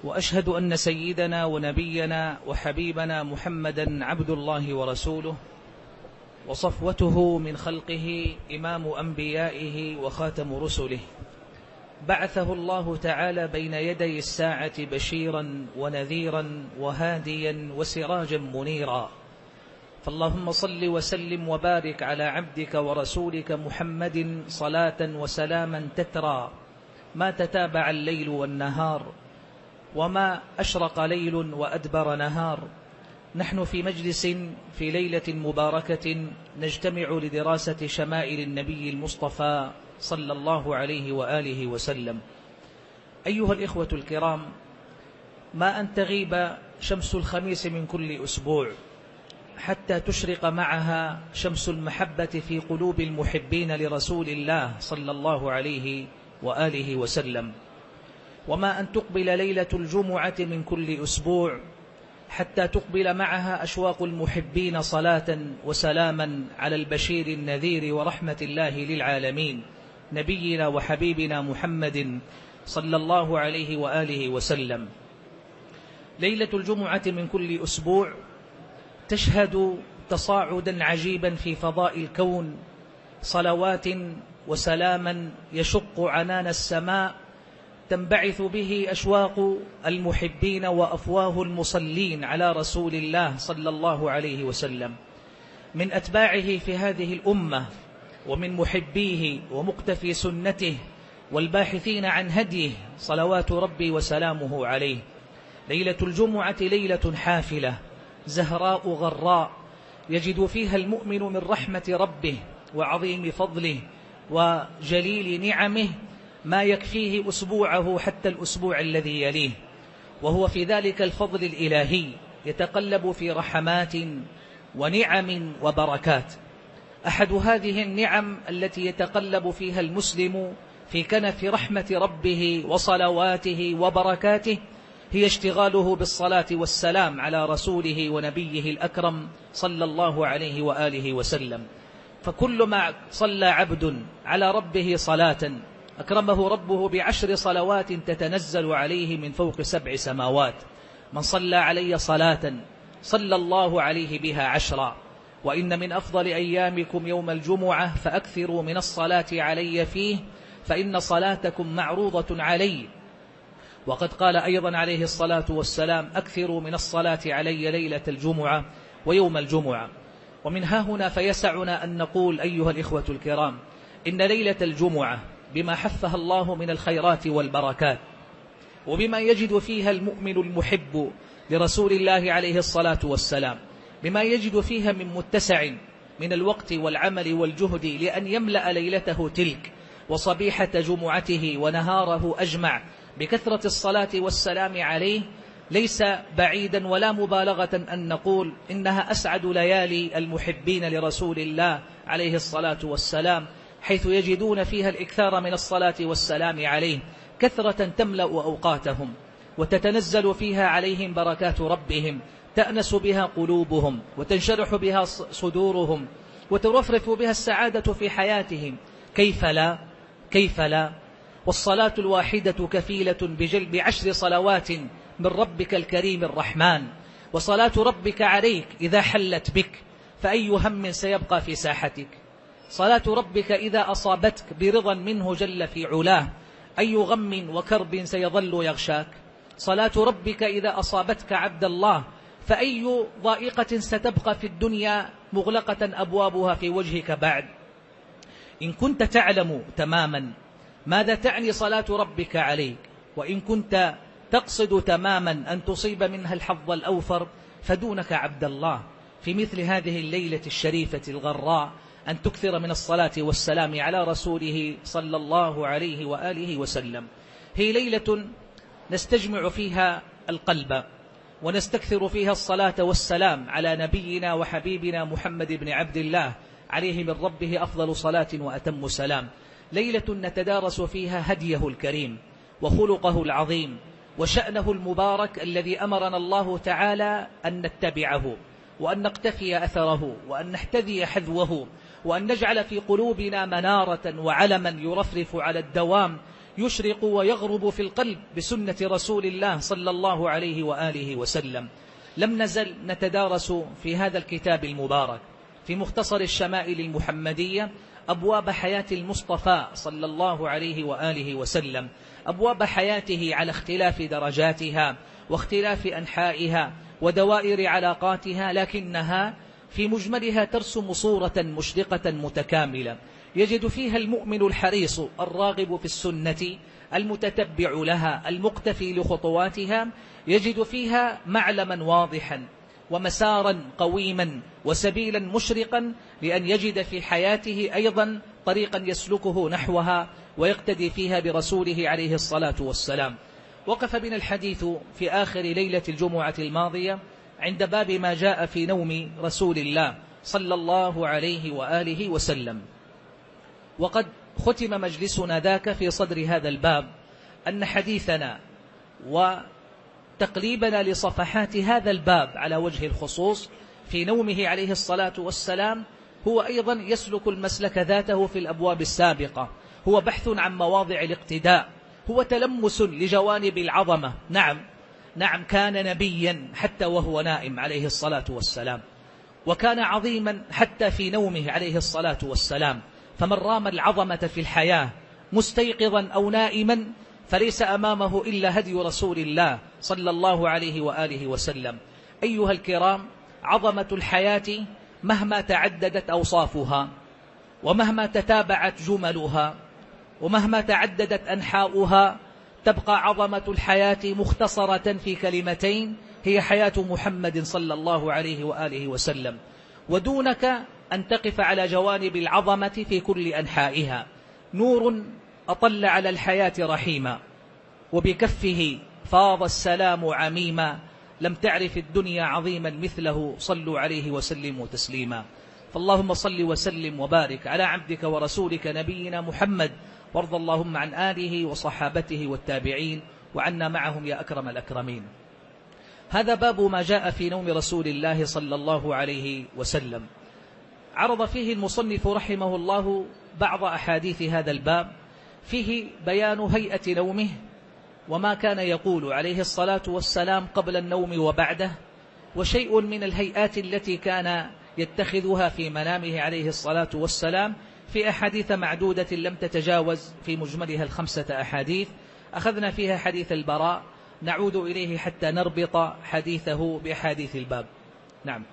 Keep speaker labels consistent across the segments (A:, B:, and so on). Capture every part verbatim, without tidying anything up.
A: وأشهد أن سيدنا ونبينا وحبيبنا محمدا عبد الله ورسوله وصفوته من خلقه، إمام أنبيائه وخاتم رسله، بعثه الله تعالى بين يدي الساعة بشيرا ونذيرا وهاديا وسراجا منيرا. فاللهم صل وسلم وبارك على عبدك ورسولك محمد صلاة وسلاما تترى ما تتابع الليل والنهار وما أشرق ليل وأدبر نهار. نحن في مجلس في ليلة مباركة نجتمع لدراسة شمائل النبي المصطفى صلى الله عليه وآله وسلم. أيها الإخوة الكرام، ما أن تغيب شمس الخميس من كل أسبوع حتى تشرق معها شمس المحبة في قلوب المحبين لرسول الله صلى الله عليه وآله وسلم، وما أن تقبل ليلة الجمعة من كل أسبوع حتى تقبل معها أشواق المحبين صلاة وسلاما على البشير النذير ورحمة الله للعالمين نبينا وحبيبنا محمد صلى الله عليه وآله وسلم. ليلة الجمعة من كل أسبوع تشهد تصاعدا عجيبا في فضاء الكون، صلوات وسلاما يشق عنان السماء تنبعث به أشواق المحبين وأفواه المصلين على رسول الله صلى الله عليه وسلم، من أتباعه في هذه الأمة ومن محبيه ومقتفي سنته والباحثين عن هديه صلوات ربي وسلامه عليه. ليلة الجمعة ليلة حافلة زهراء غراء يجد فيها المؤمن من رحمة ربه وعظيم فضله وجليل نعمه ما يكفيه أسبوعه حتى الأسبوع الذي يليه، وهو في ذلك الفضل الإلهي يتقلب في رحمات ونعم وبركات. أحد هذه النعم التي يتقلب فيها المسلم في كنف رحمة ربه وصلواته وبركاته هي اشتغاله بالصلاة والسلام على رسوله ونبيه الأكرم صلى الله عليه وآله وسلم. فكل ما صلى عبد على ربه صلاة أكرمه ربه بعشر صلوات تتنزل عليه من فوق سبع سماوات. من صلى علي صلاة صلى الله عليه بها عشرا. وإن من أفضل أيامكم يوم الجمعة فأكثروا من الصلاة علي فيه فإن صلاتكم معروضة علي. وقد قال أيضا عليه الصلاة والسلام: أكثروا من الصلاة علي ليلة الجمعة ويوم الجمعة. ومن ها هنا فيسعنا أن نقول أيها الإخوة الكرام إن ليلة الجمعة بما حفها الله من الخيرات والبركات، وبما يجد فيها المؤمن المحب لرسول الله عليه الصلاة والسلام، بما يجد فيها من متسع من الوقت والعمل والجهد لأن يملأ ليلته تلك وصبيحة جمعته ونهاره أجمع بكثرة الصلاة والسلام عليه، ليس بعيدا ولا مبالغة أن نقول إنها أسعد ليالي المحبين لرسول الله عليه الصلاة والسلام، حيث يجدون فيها الإكثار من الصلاة والسلام عليه كثرة تملأ أوقاتهم، وتتنزل فيها عليهم بركات ربهم تأنس بها قلوبهم وتنشرح بها صدورهم وترفرف بها السعادة في حياتهم. كيف لا؟ كيف لا؟ والصلاة الواحدة كفيلة بجلب عشر صلوات من ربك الكريم الرحمن. وصلاة ربك عليك إذا حلت بك فأي هم سيبقى في ساحتك؟ صلاة ربك إذا أصابتك برضا منه جل في علاه أي غم وكرب سيظل يغشاك؟ صلاة ربك إذا أصابتك عبد الله فأي ضائقة ستبقى في الدنيا مغلقة أبوابها في وجهك بعد؟ إن كنت تعلم تماما ماذا تعني صلاة ربك عليك، وإن كنت تقصد تماما أن تصيب منها الحظ الأوفر، فدونك عبد الله في مثل هذه الليلة الشريفة الغراء أن تكثر من الصلاة والسلام على رسوله صلى الله عليه وآله وسلم. هي ليلة نستجمع فيها القلب ونستكثر فيها الصلاة والسلام على نبينا وحبيبنا محمد بن عبد الله عليه من ربه أفضل صلاة وأتم سلام. ليلة نتدارس فيها هديه الكريم وخلقه العظيم وشأنه المبارك الذي أمرنا الله تعالى أن نتبعه وأن نقتفي أثره وأن نحتذي حذوه وأن نجعل في قلوبنا منارة وعلما يرفرف على الدوام يشرق ويغرب في القلب بسنة رسول الله صلى الله عليه وآله وسلم. لم نزل نتدارس في هذا الكتاب المبارك في مختصر الشمائل المحمدية أبواب حياة المصطفى صلى الله عليه وآله وسلم، أبواب حياته على اختلاف درجاتها واختلاف أنحائها ودوائر علاقاتها، لكنها في مجملها ترسم صورة مشرقة متكاملة يجد فيها المؤمن الحريص الراغب في السنة المتتبع لها المقتفي لخطواتها، يجد فيها معلما واضحا ومسارا قويما وسبيلا مشرقا لأن يجد في حياته أيضا طريقا يسلكه نحوها ويقتدي فيها برسوله عليه الصلاة والسلام. وقف بنا الحديث في آخر ليلة الجمعة الماضية عند باب ما جاء في نوم رسول الله صلى الله عليه وآله وسلم، وقد ختم مجلسنا ذاك في صدر هذا الباب أن حديثنا وتقريبنا لصفحات هذا الباب على وجه الخصوص في نومه عليه الصلاة والسلام هو أيضا يسلك المسلك ذاته في الأبواب السابقة، هو بحث عن مواضع الاقتداء، هو تلمس لجوانب العظمة. نعم نعم كان نبيا حتى وهو نائم عليه الصلاة والسلام، وكان عظيما حتى في نومه عليه الصلاة والسلام، فمن رام العظمة في الحياة مستيقظا أو نائما فليس أمامه إلا هدي رسول الله صلى الله عليه وآله وسلم. أيها الكرام، عظمة الحياة مهما تعددت أوصافها ومهما تتابعت جملها ومهما تعددت أنحاؤها تبقى عظمة الحياة مختصرة في كلمتين، هي حياة محمد صلى الله عليه وآله وسلم، ودونك أن تقف على جوانب العظمة في كل أنحائها. نور أطل على الحياة رحيما، وبكفه فاض السلام عميما، لم تعرف الدنيا عظيما مثله، صلوا عليه وسلموا تسليما. فاللهم صل وسلم وبارك على عبدك ورسولك نبينا محمد، وارض اللهم عن آله وصحابته والتابعين وعنا معهم يا أكرم الأكرمين. هذا باب ما جاء في نوم رسول الله صلى الله عليه وسلم. عرض فيه المصنف رحمه الله بعض أحاديث هذا الباب، فيه بيان هيئة نومه وما كان يقول عليه الصلاة والسلام قبل النوم وبعده، وشيء من الهيئات التي كان يتخذها في منامه عليه الصلاة والسلام في أحاديث معدودة لم تتجاوز في مجملها الخمسة أحاديث. أخذنا فيها حديث البراء، نعود إليه حتى نربط حديثه بأحاديث الباب. نعم.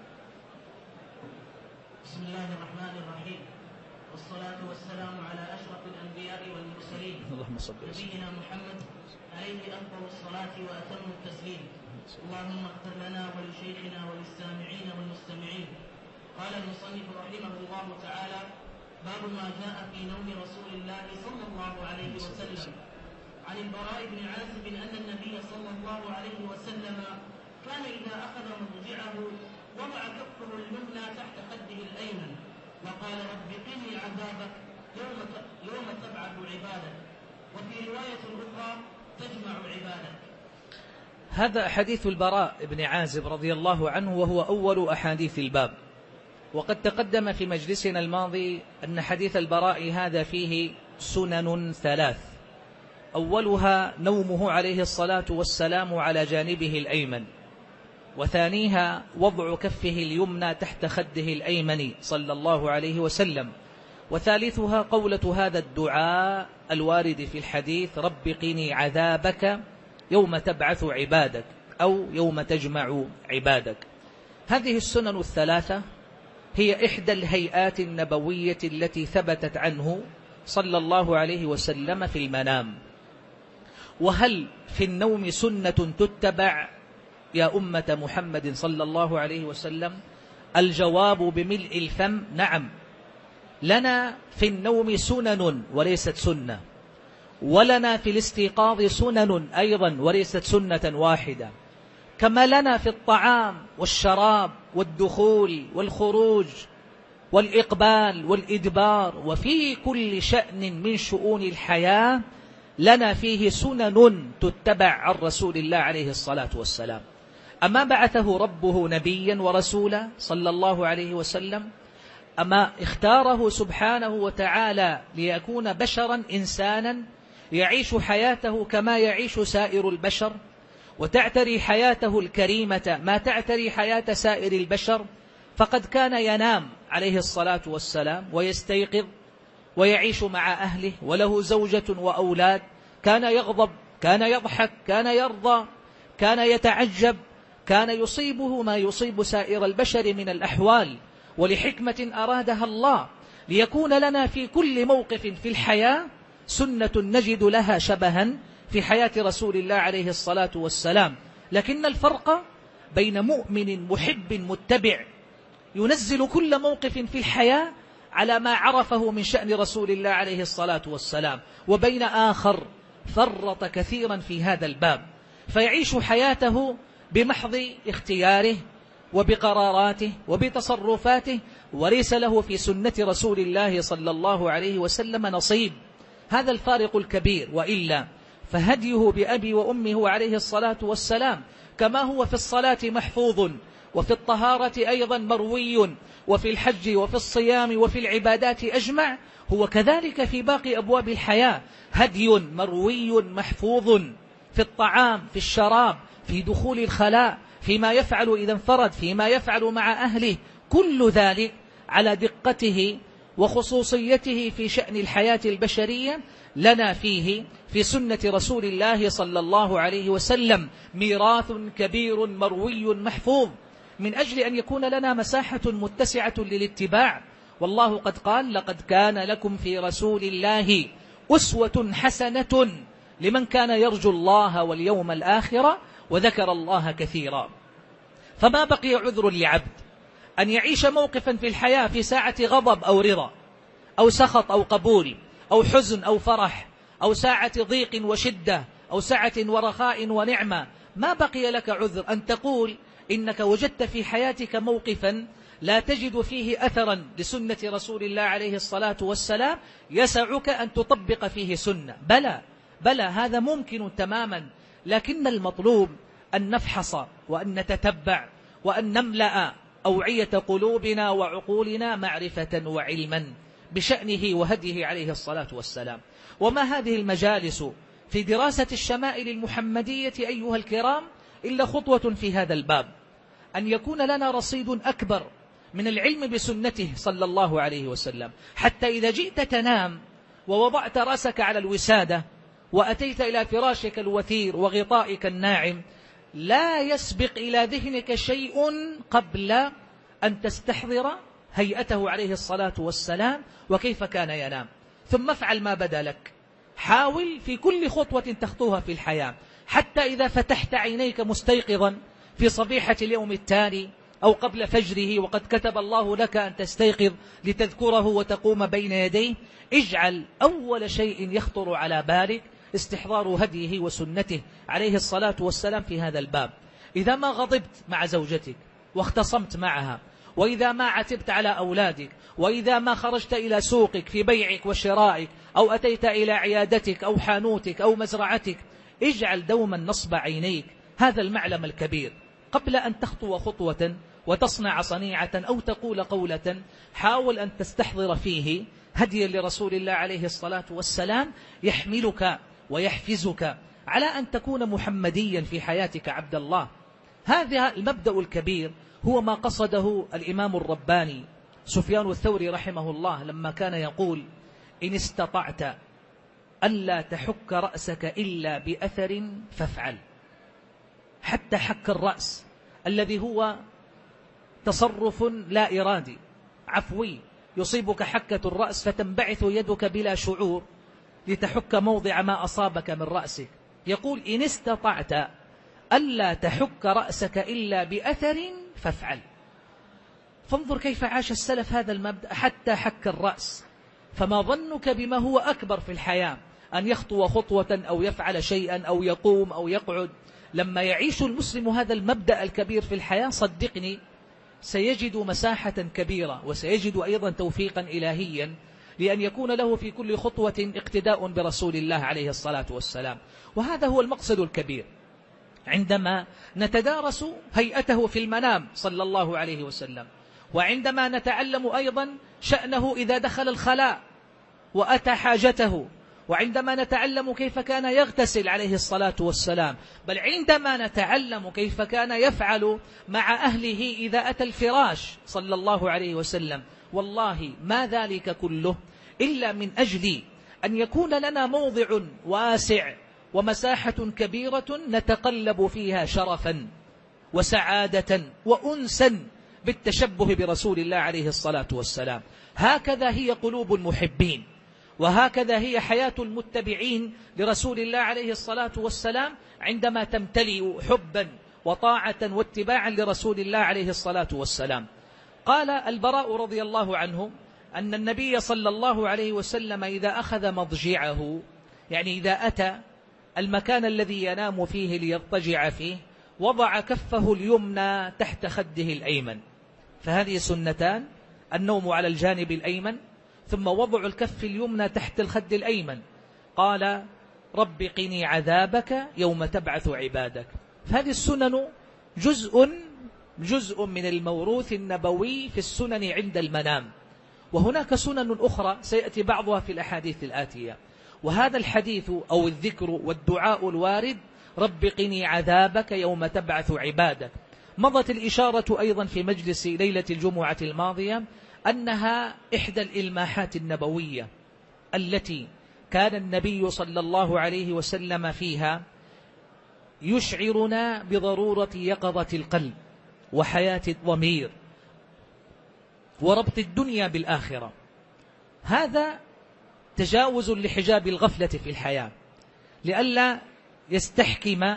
B: بسم الله الرحمن الرحيم، والصلاة والسلام على أشرف الأنبياء والمرسلين،
A: اللهم صل وسلم
B: نبينا محمد عليه أفضل الصلاة وأتم التسليم. اللهم اغفر لنا ولشيخنا وللسامعين والمستمعين. قال المصنف رحمه الله تعالى: باب ما جاء في نوم رسول الله صلى الله عليه وسلم. عن البراء بن عازب أن النبي صلى الله عليه وسلم كان إذا أخذ مضجعه وضع كفه اليمنى تحت خده الأيمن وقال: رب قني عذابك يوم يوم تبعث عبادك، وفي رواية أخرى تجمع عبادك.
A: هذا حديث البراء بن عازب رضي الله عنه، وهو أول أحاديث الباب. وقد تقدم في مجلسنا الماضي أن حديث البراء هذا فيه سنن ثلاث، أولها نومه عليه الصلاة والسلام على جانبه الأيمن، وثانيها وضع كفه اليمنى تحت خده الأيمن صلى الله عليه وسلم، وثالثها قولة هذا الدعاء الوارد في الحديث: رب قني عذابك يوم تبعث عبادك أو يوم تجمع عبادك. هذه السنن الثلاثة هي إحدى الهيئات النبوية التي ثبتت عنه صلى الله عليه وسلم في المنام. وهل في النوم سنة تتبع يا أمة محمد صلى الله عليه وسلم؟ الجواب بملء الفم: نعم، لنا في النوم سنن وليست سنة، ولنا في الاستيقاظ سنن أيضا وليست سنة واحدة، كما لنا في الطعام والشراب والدخول والخروج والإقبال والإدبار، وفي كل شأن من شؤون الحياة لنا فيه سنن تتبع عن رسول الله عليه الصلاة والسلام. أما بعثه ربه نبيا ورسولا صلى الله عليه وسلم؟ أما اختاره سبحانه وتعالى ليكون بشرا إنسانا يعيش حياته كما يعيش سائر البشر، وتعتري حياته الكريمة ما تعتري حياة سائر البشر، فقد كان ينام عليه الصلاة والسلام ويستيقظ ويعيش مع أهله، وله زوجة وأولاد، كان يغضب، كان يضحك، كان يرضى، كان يتعجب، كان يصيبه ما يصيب سائر البشر من الأحوال، ولحكمة أرادها الله ليكون لنا في كل موقف في الحياة سنة نجد لها شبها في حياة رسول الله عليه الصلاة والسلام. لكن الفرق بين مؤمن محب متبع ينزل كل موقف في الحياة على ما عرفه من شأن رسول الله عليه الصلاة والسلام، وبين آخر فرط كثيرا في هذا الباب، فيعيش حياته بمحض اختياره وبقراراته وبتصرفاته، وليس له في سنة رسول الله صلى الله عليه وسلم نصيب. هذا الفارق الكبير، وإلا فهديه بأبي وأمه عليه الصلاة والسلام كما هو في الصلاة محفوظ، وفي الطهارة أيضا مروي، وفي الحج وفي الصيام وفي العبادات أجمع، هو كذلك في باقي أبواب الحياة هدي مروي محفوظ، في الطعام، في الشراب، في دخول الخلاء، فيما يفعل إذا انفرد، فيما يفعل مع أهله، كل ذلك على دقته وخصوصيته في شأن الحياة البشرية لنا فيه في سنة رسول الله صلى الله عليه وسلم ميراث كبير مروي محفوظ، من أجل أن يكون لنا مساحة متسعة للاتباع. والله قد قال: لقد كان لكم في رسول الله أسوة حسنة لمن كان يرجو الله واليوم الآخر وذكر الله كثيرا. فما بقي عذر لعبد أن يعيش موقفا في الحياة في ساعة غضب أو رضا أو سخط أو قبول أو حزن أو فرح أو ساعة ضيق وشدة أو ساعة ورخاء ونعمة، ما بقي لك عذر أن تقول إنك وجدت في حياتك موقفا لا تجد فيه أثرا لسنة رسول الله عليه الصلاة والسلام يسعك أن تطبق فيه سنة. بلى بلى هذا ممكن تماما، لكن المطلوب أن نفحص وأن نتتبع وأن نملأ أوعية قلوبنا وعقولنا معرفة وعلما بشأنه وهديه عليه الصلاة والسلام. وما هذه المجالس في دراسة الشمائل المحمدية أيها الكرام إلا خطوة في هذا الباب، أن يكون لنا رصيد أكبر من العلم بسنته صلى الله عليه وسلم، حتى إذا جئت تنام ووضعت رأسك على الوسادة وأتيت إلى فراشك الوثير وغطائك الناعم، لا يسبق إلى ذهنك شيء قبل أن تستحضر هيئته عليه الصلاة والسلام وكيف كان ينام. ثم افعل ما بدا لك، حاول في كل خطوة تخطوها في الحياة، حتى إذا فتحت عينيك مستيقظا في صبيحة اليوم التالي أو قبل فجره وقد كتب الله لك أن تستيقظ لتذكره وتقوم بين يديه، اجعل أول شيء يخطر على بالك استحضار هديه وسنته عليه الصلاة والسلام في هذا الباب. إذا ما غضبت مع زوجتك واختصمت معها، وإذا ما عتبت على أولادك، وإذا ما خرجت إلى سوقك في بيعك وشرائك، أو أتيت إلى عيادتك أو حانوتك أو مزرعتك، اجعل دوما نصب عينيك هذا المعلم الكبير. قبل أن تخطو خطوة وتصنع صنيعة أو تقول قولة، حاول أن تستحضر فيه هديا لرسول الله عليه الصلاة والسلام يحملك ويحفزك على أن تكون محمديا في حياتك عبد الله. هذا المبدأ الكبير هو ما قصده الإمام الرباني سفيان الثوري رحمه الله لما كان يقول: إن استطعت ألا تحك رأسك إلا بأثر فافعل. حتى حك الرأس الذي هو تصرف لا إرادي عفوي، يصيبك حكة الرأس فتنبعث يدك بلا شعور لتحك موضع ما أصابك من رأسك، يقول: إن استطعت ألا تحك رأسك إلا بأثر فافعل. فانظر كيف عاش السلف هذا المبدأ حتى حك الرأس. فما ظنك بما هو أكبر في الحياة، أن يخطو خطوة أو يفعل شيئا أو يقوم أو يقعد. لما يعيش المسلم هذا المبدأ الكبير في الحياة، صدقني سيجد مساحة كبيرة، وسيجد أيضا توفيقا إلهيا لأن يكون له في كل خطوة اقتداء برسول الله عليه الصلاة والسلام. وهذا هو المقصد الكبير عندما نتدارس هيئته في المنام صلى الله عليه وسلم، وعندما نتعلم أيضا شأنه إذا دخل الخلاء وأتى حاجته، وعندما نتعلم كيف كان يغتسل عليه الصلاة والسلام، بل عندما نتعلم كيف كان يفعل مع أهله إذا أتى الفراش صلى الله عليه وسلم، والله ما ذلك كله إلا من أجل أن يكون لنا موضع واسع ومساحة كبيرة نتقلب فيها شرفا وسعادة وأنسا بالتشبه برسول الله عليه الصلاة والسلام. هكذا هي قلوب المحبين، وهكذا هي حياة المتبعين لرسول الله عليه الصلاة والسلام عندما تمتلئ حبا وطاعة واتباعا لرسول الله عليه الصلاة والسلام. قال البراء رضي الله عنه أن النبي صلى الله عليه وسلم إذا أخذ مضجعه، يعني إذا أتى المكان الذي ينام فيه ليضطجع فيه، وضع كفه اليمنى تحت خده الأيمن، فهذه سنتان: النوم على الجانب الأيمن، ثم وضع الكف اليمنى تحت الخد الأيمن. قال: رب قني عذابك يوم تبعث عبادك. فهذه السنن جزء جزء من الموروث النبوي في السنن عند المنام، وهناك سنن أخرى سيأتي بعضها في الأحاديث الآتية. وهذا الحديث أو الذكر والدعاء الوارد رب قني عذابك يوم تبعث عبادك، مضت الإشارة أيضا في مجلس ليلة الجمعة الماضية أنها إحدى الإلماحات النبوية التي كان النبي صلى الله عليه وسلم فيها يشعرنا بضرورة يقظة القلب وحياة الضمير وربط الدنيا بالآخرة. هذا تجاوز لحجاب الغفلة في الحياة، لئلا يستحكم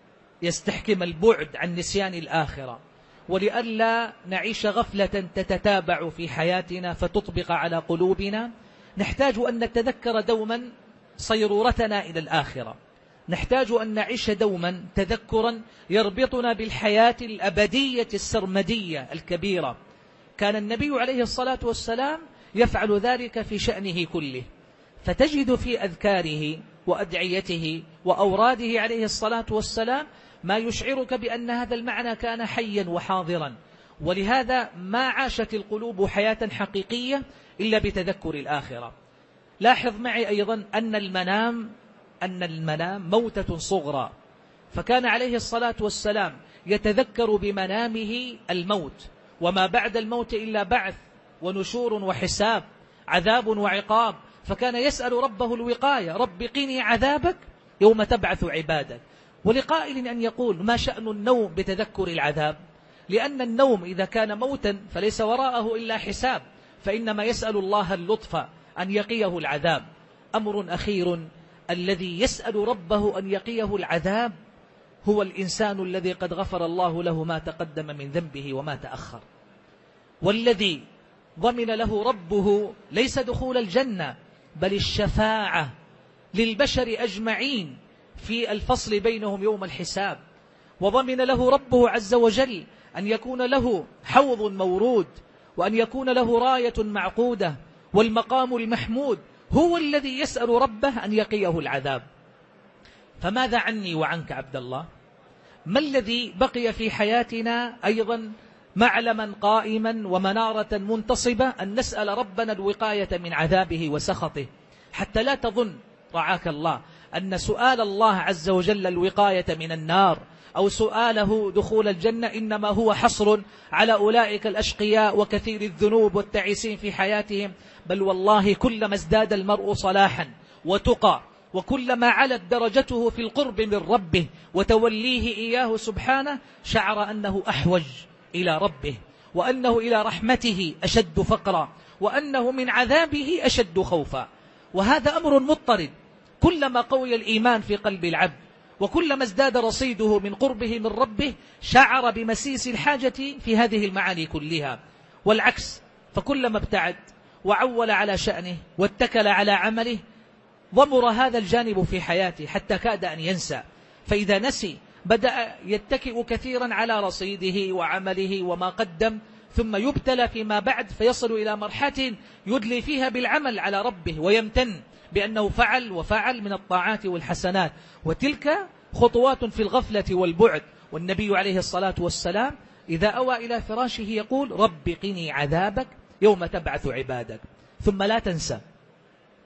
A: يستحكم البعد عن نسيان الآخرة، ولئلا نعيش غفلة تتتابع في حياتنا فتطبق على قلوبنا. نحتاج أن نتذكر دوما صيرورتنا إلى الآخرة، نحتاج أن نعيش دوما تذكرا يربطنا بالحياة الأبدية السرمدية الكبيرة. كان النبي عليه الصلاة والسلام يفعل ذلك في شأنه كله، فتجد في أذكاره وأدعيته وأوراده عليه الصلاة والسلام ما يشعرك بأن هذا المعنى كان حيا وحاضرا. ولهذا ما عاشت القلوب حياة حقيقية إلا بتذكر الآخرة. لاحظ معي أيضا أن المنام أن المنام موتة صغرى، فكان عليه الصلاة والسلام يتذكر بمنامه الموت، وما بعد الموت إلا بعث ونشور وحساب، عذاب وعقاب، فكان يسأل ربه الوقاية: رب قني عذابك يوم تبعث عبادك. ولقائل أن يقول: ما شأن النوم بتذكر العذاب؟ لأن النوم إذا كان موتا فليس وراءه إلا حساب، فإنما يسأل الله اللطف أن يقيه العذاب. أمر أخير: الذي يسأل ربه أن يقيه العذاب هو الإنسان الذي قد غفر الله له ما تقدم من ذنبه وما تأخر، والذي ضمن له ربه ليس دخول الجنة بل الشفاعة للبشر أجمعين في الفصل بينهم يوم الحساب، وضمن له ربه عز وجل أن يكون له حوض مورود، وأن يكون له راية معقودة والمقام المحمود. هو الذي يسأل ربه أن يقيه العذاب. فماذا عني وعنك عبد الله؟ ما الذي بقي في حياتنا أيضا معلما قائما ومنارة منتصبة أن نسأل ربنا الوقاية من عذابه وسخطه، حتى لا تظن رعاك الله أن سؤال الله عز وجل الوقاية من النار أو سؤاله دخول الجنة إنما هو حصر على أولئك الأشقياء وكثير الذنوب والتعيسين في حياتهم. بل والله كلما ازداد المرء صلاحا وتقى، وكلما علت درجته في القرب من ربه وتوليه إياه سبحانه، شعر أنه أحوج إلى ربه، وأنه إلى رحمته أشد فقرا، وأنه من عذابه أشد خوفا. وهذا أمر مضطرد. كلما قوي الإيمان في قلب العبد وكلما ازداد رصيده من قربه من ربه شعر بمسيس الحاجة في هذه المعاني كلها. والعكس، فكلما ابتعد وعول على شأنه واتكل على عمله ضمر هذا الجانب في حياته حتى كاد أن ينسى. فإذا نسي بدأ يتكئ كثيرا على رصيده وعمله وما قدم، ثم يبتلى فيما بعد فيصل إلى مرحلة يدلي فيها بالعمل على ربه ويمتن بأنه فعل وفعل من الطاعات والحسنات، وتلك خطوات في الغفلة والبعد. والنبي عليه الصلاة والسلام إذا أوى إلى فراشه يقول: رب قني عذابك يوم تبعث عبادك. ثم لا تنسى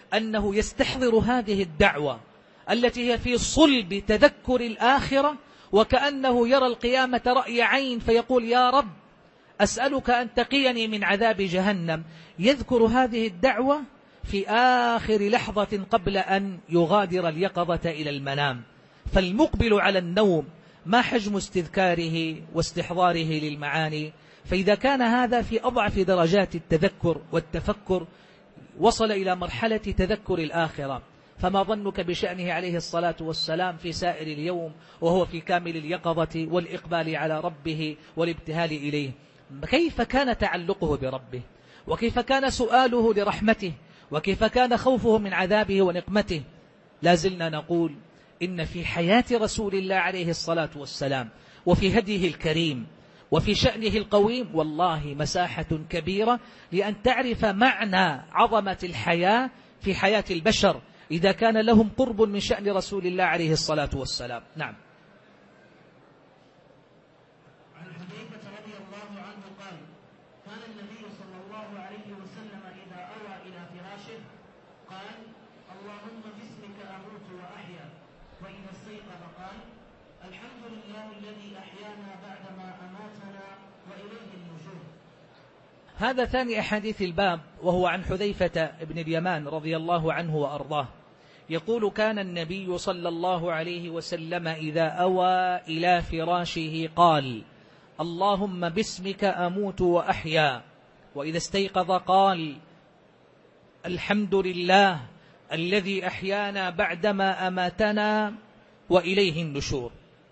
A: أنه يستحضر هذه الدعوة التي هي في صلب تذكر الآخرة، وكأنه يرى القيامة رأي عين فيقول يا رب أسألك أن تقيني من عذاب جهنم. يذكر هذه الدعوة في آخر لحظة قبل أن يغادر اليقظة إلى المنام. فالمقبل على النوم ما حجم استذكاره واستحضاره للمعاني؟ فإذا كان هذا في أضعف درجات التذكر والتفكر وصل إلى مرحلة تذكر الآخرة، فما ظنك بشأنه عليه الصلاة والسلام في سائر اليوم وهو في كامل اليقظة والإقبال على ربه والابتهال إليه؟ كيف كان تعلقه بربه، وكيف كان سؤاله لرحمته، وكيف كان خوفه من عذابه ونقمته. لازلنا نقول إن في حياة رسول الله عليه الصلاة والسلام وفي هديه الكريم وفي شأنه القويم والله مساحة كبيرة لأن تعرف معنى عظمة الحياة في حياة البشر إذا كان لهم قرب من شأن رسول الله عليه الصلاة والسلام. نعم.
B: عن حذيفة رضي الله عنه قال: كان النبي صلى الله عليه وسلم إذا أوى إلى فراشه قال: اللهم باسمك أموت وأحيا، وإذا استيقظ قال: الحمد لله الذي أحيانا بعدما أماتنا وإليه النشور.
A: هذا ثاني أحاديث الباب، وهو عن حذيفة بن اليمان رضي الله عنه وأرضاه، يقول: كان النبي صلى الله عليه وسلم إذا أوى إلى فراشه قال: اللهم باسمك أموت وأحيا، وإذا استيقظ قال: الحمد لله الذي أحيانا بعدما أماتنا وإليه النشور.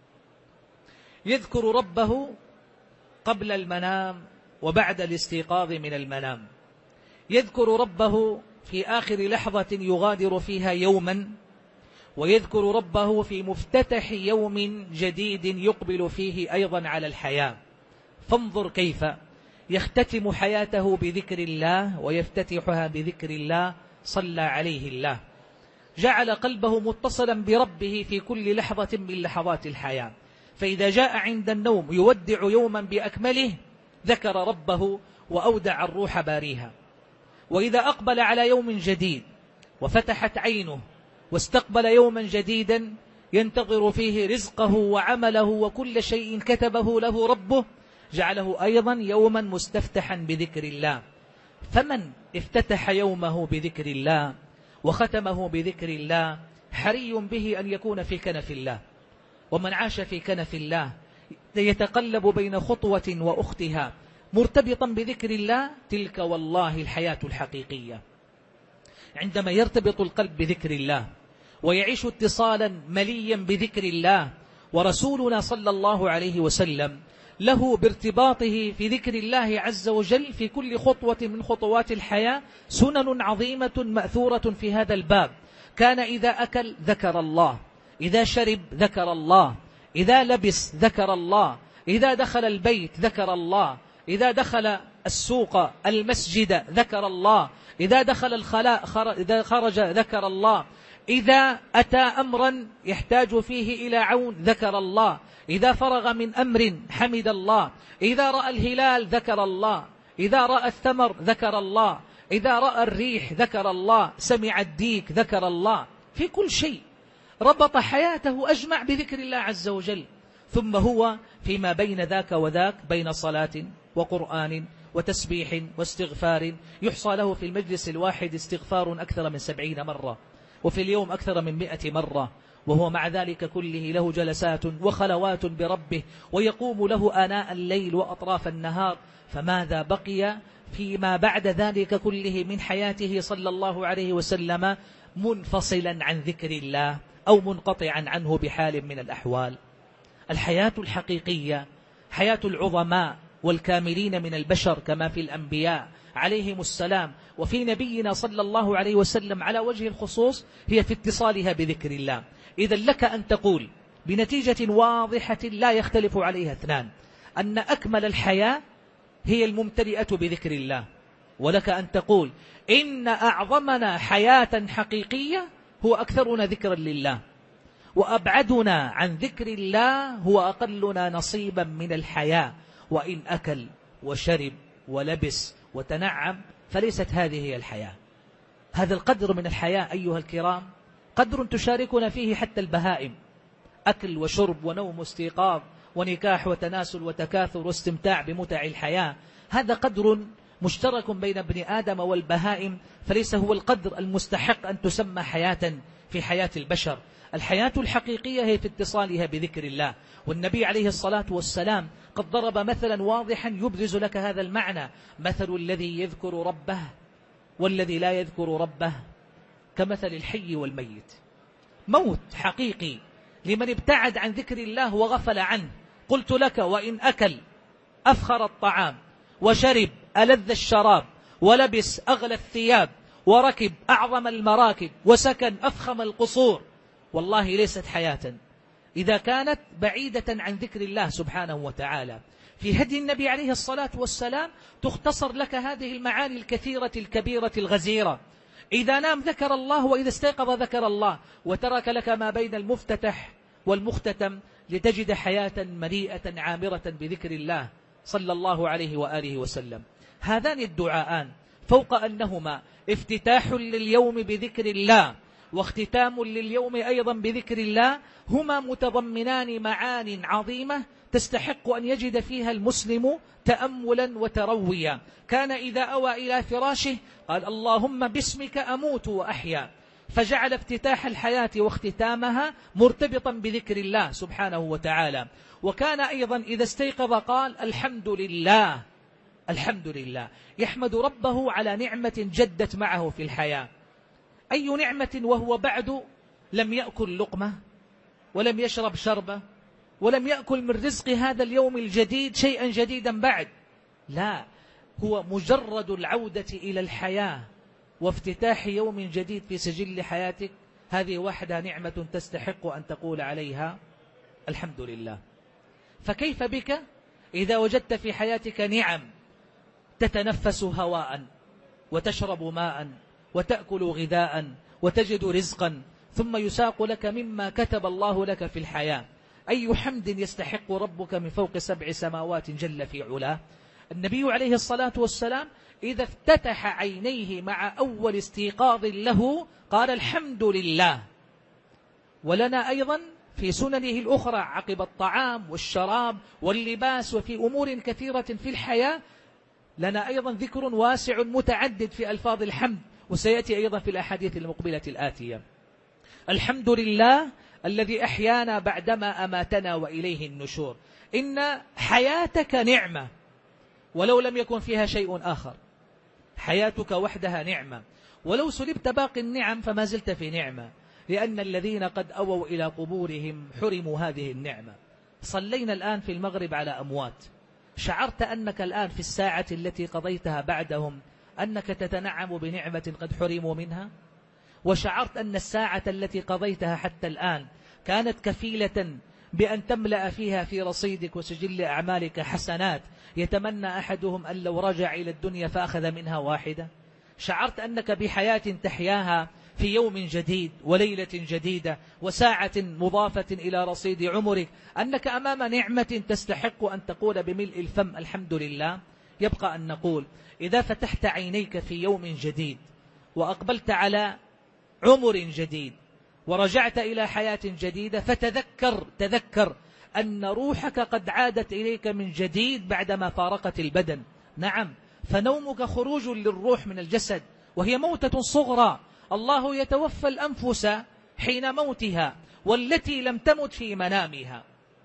A: يذكر ربه قبل المنام وبعد الاستيقاظ من المنام، يذكر ربه في آخر لحظة يغادر فيها يوما، ويذكر ربه في مفتتح يوم جديد يقبل فيه أيضا على الحياة. فانظر كيف يختتم حياته بذكر الله ويفتتحها بذكر الله صلى عليه الله، جعل قلبه متصلا بربه في كل لحظة من لحظات الحياة. فإذا جاء عند النوم يودع يوما بأكمله ذكر ربه وأودع الروح باريها، وإذا أقبل على يوم جديد وفتحت عينه واستقبل يوما جديدا ينتظر فيه رزقه وعمله وكل شيء كتبه له ربه، جعله أيضا يوما مستفتحا بذكر الله. فمن افتتح يومه بذكر الله وختمه بذكر الله حري به أن يكون في كنف الله. ومن عاش في كنف الله يتقلب بين خطوة وأختها مرتبطا بذكر الله، تلك والله الحياة الحقيقية. عندما يرتبط القلب بذكر الله ويعيش اتصالا مليا بذكر الله، ورسولنا صلى الله عليه وسلم له بارتباطه في ذكر الله عز وجل في كل خطوة من خطوات الحياة سنن عظيمة مأثورة في هذا الباب. كان إذا أكل ذكر الله، إذا شرب ذكر الله، إذا لبس ذكر الله، إذا دخل البيت ذكر الله، إذا دخل السوق المسجد ذكر الله، إذا دخل الخلاء خرج, إذا خرج ذكر الله، إذا أتى أمرا يحتاج فيه إلى عون ذكر الله، إذا فرغ من أمر حمد الله، إذا رأى الهلال ذكر الله، إذا رأى الثمر ذكر الله، إذا رأى الريح ذكر الله، سمع الديك ذكر الله. في كل شيء ربط حياته أجمع بذكر الله عز وجل. ثم هو فيما بين ذاك وذاك بين صلاة وقرآن وتسبيح واستغفار يحصى له في المجلس الواحد استغفار أكثر من سبعين مرة، وفي اليوم أكثر من مئة مرة، وهو مع ذلك كله له جلسات وخلوات بربه، ويقوم له آناء الليل وأطراف النهار. فماذا بقي فيما بعد ذلك كله من حياته صلى الله عليه وسلم منفصلا عن ذكر الله أو منقطعا عنه بحال من الأحوال؟ الحياة الحقيقية حياة العظماء والكاملين من البشر كما في الأنبياء عليهم السلام، وفي نبينا صلى الله عليه وسلم على وجه الخصوص، هي في اتصالها بذكر الله. إذا لك أن تقول بنتيجة واضحة لا يختلف عليها اثنان أن أكمل الحياة هي الممتلئة بذكر الله، ولك أن تقول إن أعظمنا حياة حقيقية هو أكثرنا ذكرا لله، وأبعدنا عن ذكر الله هو أقلنا نصيبا من الحياة. وإن أكل وشرب ولبس وتنعم فليست هذه هي الحياة. هذا القدر من الحياة أيها الكرام قدر تشاركنا فيه حتى البهائم، أكل وشرب ونوم واستيقاظ ونكاح وتناسل وتكاثر واستمتاع بمتع الحياة، هذا قدر مشترك بين ابن آدم والبهائم، فليس هو القدر المستحق أن تسمى حياة في حياة البشر. الحياة الحقيقية هي في اتصالها بذكر الله، والنبي عليه الصلاة والسلام قد ضرب مثلا واضحا يبرز لك هذا المعنى: مثل الذي يذكر ربه والذي لا يذكر ربه كمثل الحي والميت. موت حقيقي لمن ابتعد عن ذكر الله وغفل عنه. قلت لك: وإن أكل أفخر الطعام وشرب ألذ الشراب ولبس أغلى الثياب وركب أعظم المراكب وسكن أفخم القصور، والله ليست حياة إذا كانت بعيدة عن ذكر الله سبحانه وتعالى. في هدي النبي عليه الصلاة والسلام تختصر لك هذه المعاني الكثيرة الكبيرة الغزيرة. إذا نام ذكر الله، وإذا استيقظ ذكر الله، وترك لك ما بين المفتتح والمختتم لتجد حياة مليئة عامرة بذكر الله صلى الله عليه وآله وسلم. هذان الدعاءان فوق أنهما افتتاح لليوم بذكر الله واختتام لليوم أيضا بذكر الله، هما متضمنان معان عظيمة تستحق أن يجد فيها المسلم تأملا وترويا. كان إذا أوى إلى فراشه قال: اللهم باسمك أموت وأحيا، فجعل افتتاح الحياة واختتامها مرتبطا بذكر الله سبحانه وتعالى. وكان أيضا إذا استيقظ قال: الحمد لله، الحمد لله، يحمد ربه على نعمة جدت معه في الحياة. أي نعمة وهو بعد لم يأكل لقمة ولم يشرب شربة ولم يأكل من رزق هذا اليوم الجديد شيئا جديدا بعد، لا، هو مجرد العودة إلى الحياة وافتتاح يوم جديد في سجل حياتك، هذه وحدها نعمة تستحق أن تقول عليها الحمد لله. فكيف بك إذا وجدت في حياتك نعم تتنفس هواء وتشرب ماء وتأكل غذاء وتجد رزقا، ثم يساق لك مما كتب الله لك في الحياة؟ أي حمد يستحق ربك من فوق سبع سماوات جل في علاه. النبي عليه الصلاة والسلام إذا افتتح عينيه مع أول استيقاظ له قال: الحمد لله. ولنا أيضا في سننه الأخرى عقب الطعام والشراب واللباس وفي أمور كثيرة في الحياة لنا أيضا ذكر واسع متعدد في ألفاظ الحمد، وسيأتي أيضا في الأحاديث المقبلة الآتية. الحمد لله الذي أحيانا بعدما أماتنا وإليه النشور. إن حياتك نعمة ولو لم يكن فيها شيء آخر، حياتك وحدها نعمة، ولو سلبت باقي النعم فما زلت في نعمة، لأن الذين قد أووا إلى قبورهم حرموا هذه النعمة. صلينا الآن في المغرب على أموات، شعرت أنك الآن في الساعة التي قضيتها بعدهم أنك تتنعم بنعمة قد حرموا منها؟ وشعرت أن الساعة التي قضيتها حتى الآن كانت كفيلة بأن تملأ فيها في رصيدك وسجل أعمالك حسنات يتمنى أحدهم أن لو رجع إلى الدنيا فأخذ منها واحدة؟ شعرت أنك بحياة تحياها في يوم جديد وليلة جديدة وساعة مضافة إلى رصيد عمرك، أنك أمام نعمة تستحق أن تقول بملء الفم الحمد لله؟ يبقى أن نقول: إذا فتحت عينيك في يوم جديد وأقبلت على عمر جديد ورجعت إلى حياة جديدة، فتذكر تذكر أن روحك قد عادت إليك من جديد بعدما فارقت البدن. نعم، فنومك خروج للروح من الجسد، وهي موتة صغرى. الله يتوفى الأنفس حين موتها والتي لم تمت في منامها.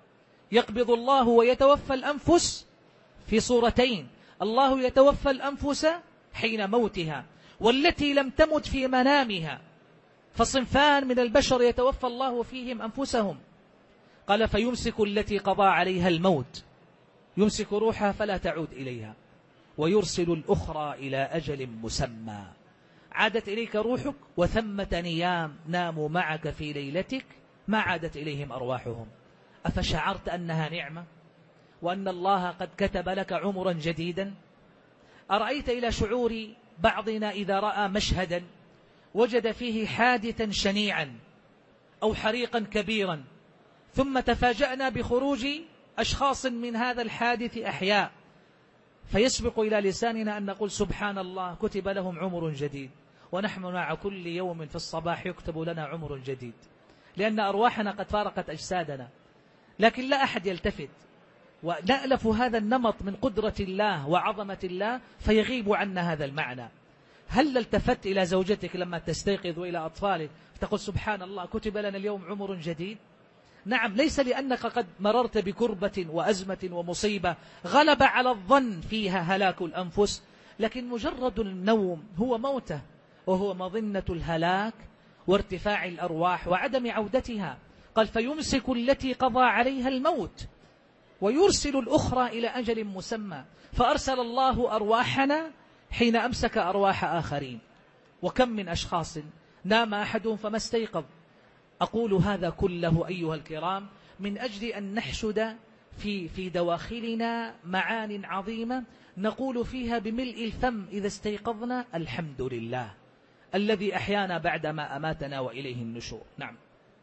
A: يقبض الله ويتوفى الأنفس في صورتين: الله يتوفى الأنفس حين موتها والتي لم تمت في منامها. فصنفان من البشر يتوفى الله فيهم أنفسهم، قال: فيمسك التي قضى عليها الموت، يمسك روحها فلا تعود إليها، ويرسل الأخرى إلى أجل مسمى. عادت إليك روحك وثمة نيام ناموا معك في ليلتك ما عادت إليهم أرواحهم. أفشعرت أنها نعمة وأن الله قد كتب لك عمرا جديدا؟ أرأيت إلى شعور بعضنا إذا رأى مشهدا وجد فيه حادثا شنيعا أو حريقا كبيرا، ثم تفاجأنا بخروج أشخاص من هذا الحادث أحياء، فيسبق إلى لساننا أن نقول: سبحان الله، كتب لهم عمر جديد. ونحن مع كل يوم في الصباح يكتب لنا عمر جديد، لأن أرواحنا قد فارقت أجسادنا، لكن لا أحد يلتفت، ونألف هذا النمط من قدرة الله وعظمة الله فيغيب عنا هذا المعنى. هل التفت إلى زوجتك لما تستيقظ وإلى أطفالك تقول سبحان الله كتب لنا اليوم عمر جديد؟ نعم، ليس لأنك قد مررت بكربة وأزمة ومصيبة غلب على الظن فيها هلاك الأنفس، لكن مجرد النوم هو موته، وهو مظنة الهلاك وارتفاع الأرواح وعدم عودتها. قال فيمسك التي قضى عليها الموت ويرسل الأخرى إلى أجل مسمى، فأرسل الله أرواحنا حين أمسك أرواح آخرين. وكم من أشخاص نام أحدهم فما استيقظ. أقول هذا كله أيها الكرام من أجل أن نحشد في في دواخلنا معان عظيمة نقول فيها بملء الفم إذا استيقظنا الحمد لله الذي أحيانا بعدما أماتنا وإليه النشور. نعم.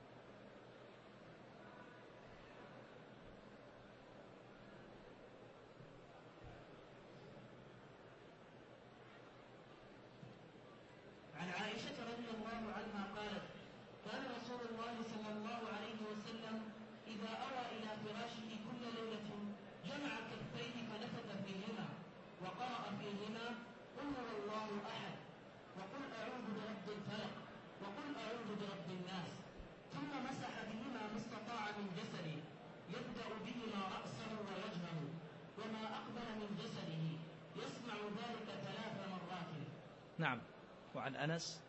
B: عن عائشة رضي الله عنها قالت كان رسول الله صلى الله عليه وسلم إذا أوى إلى فراشه كل ليلة جمع كفيه فنفث فيهما وقرأ فيهما قل هو الله أحد وقل أعوذ برب الفلق وقل أعوذ برب الناس، ثم مسح بهما ما استطاع من جسده يبدأ بهما رأسه ووجهه وما أقبل من جسده يسمع ذلك ثلاث مرات.
A: نعم. وعن أنس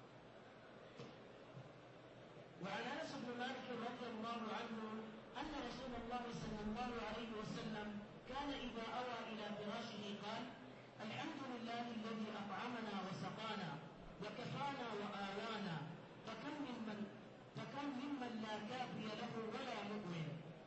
B: وعن أنس بن مالك رضي الله عنه أن رسول الله صلى الله عليه وسلم كان إذا أوى إلى فراشه قال الحمد لله الذي أطعمنا وسقانا وكفانا وآوانا فكم ممن فكم ممن لا كافي له ولا مؤمن.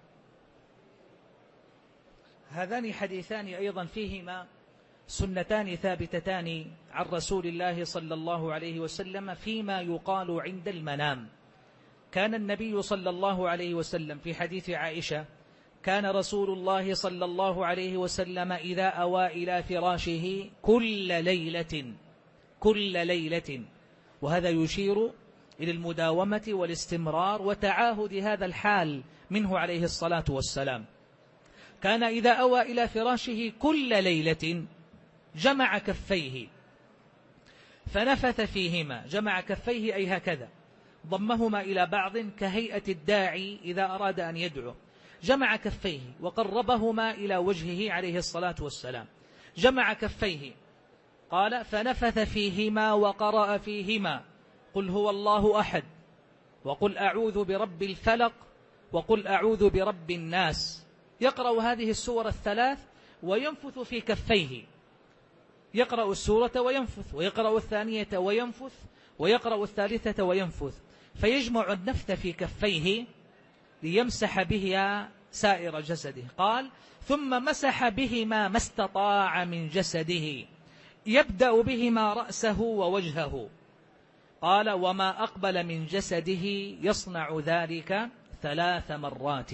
A: هذان حديثان أيضا فيهما سنتان ثابتتان عن رسول الله صلى الله عليه وسلم فيما يقال عند المنام. كان النبي صلى الله عليه وسلم في حديث عائشة كان رسول الله صلى الله عليه وسلم إذا أوى إلى فراشه كل ليلة كل ليلة، وهذا يشير إلى المداومة والاستمرار وتعاهد هذا الحال منه عليه الصلاة والسلام. كان إذا أوى إلى فراشه كل ليلة جمع كفيه فنفث فيهما. جمع كفيه أي هكذا ضمهما إلى بعض كهيئة الداعي إذا أراد أن يدعو. جمع كفيه وقربهما إلى وجهه عليه الصلاة والسلام. جمع كفيه قال فنفث فيهما وقرأ فيهما قل هو الله أحد وقل أعوذ برب الفلق وقل أعوذ برب الناس. يقرأ هذه السور الثلاث وينفث في كفيه، يقرأ السورة وينفث، ويقرأ الثانية وينفث، ويقرأ الثالثة وينفث، فيجمع النفث في كفيه ليمسح بها سائر جسده. قال ثم مسح بهما ما استطاع من جسده يبدأ بهما رأسه ووجهه. قال وما أقبل من جسده يصنع ذلك ثلاث مرات.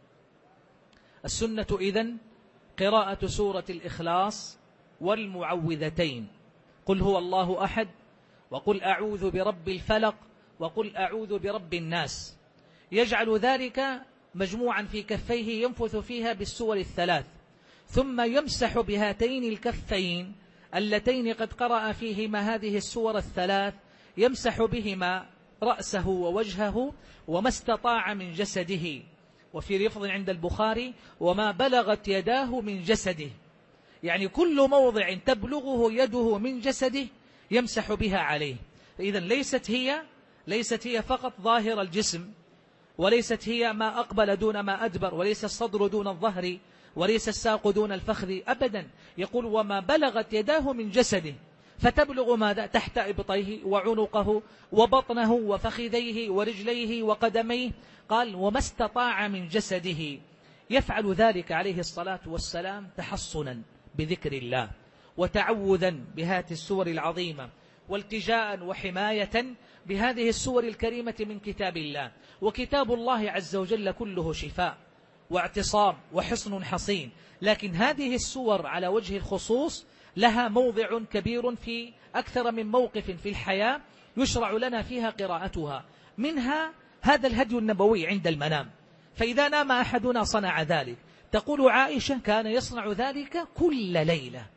A: السنة إذن قراءة سورة الإخلاص والمعوذتين قل هو الله أحد وقل أعوذ برب الفلق وقل أعوذ برب الناس. يجعل ذلك مجموعا في كفيه ينفث فيها بالسور الثلاث، ثم يمسح بهاتين الكفين اللتين قد قرأ فيهما هذه السور الثلاث، يمسح بهما رأسه ووجهه وما استطاع من جسده. وفي لفظ عند البخاري وما بلغت يداه من جسده، يعني كل موضع تبلغه يده من جسده يمسح بها عليه. فإذا ليست هي ليست هي فقط ظاهر الجسم، وليست هي ما أقبل دون ما أدبر، وليس الصدر دون الظهر، وليس الساق دون الفخذ، أبدا. يقول وما بلغت يداه من جسده، فتبلغ ماذا؟ تحت إبطيه وعنقه وبطنه وفخذيه ورجليه وقدميه. قال وما استطاع من جسده. يفعل ذلك عليه الصلاة والسلام تحصنا بذكر الله وتعوذا بهذه السور العظيمة والتجاء وحماية بهذه السور الكريمة من كتاب الله. وكتاب الله عز وجل كله شفاء واعتصام وحصن حصين، لكن هذه السور على وجه الخصوص لها موضع كبير في أكثر من موقف في الحياة يشرع لنا فيها قراءتها، منها هذا الهدي النبوي عند المنام. فإذا نام أحدنا صنع ذلك. تقول عائشة: كان يصنع ذلك كل ليلة.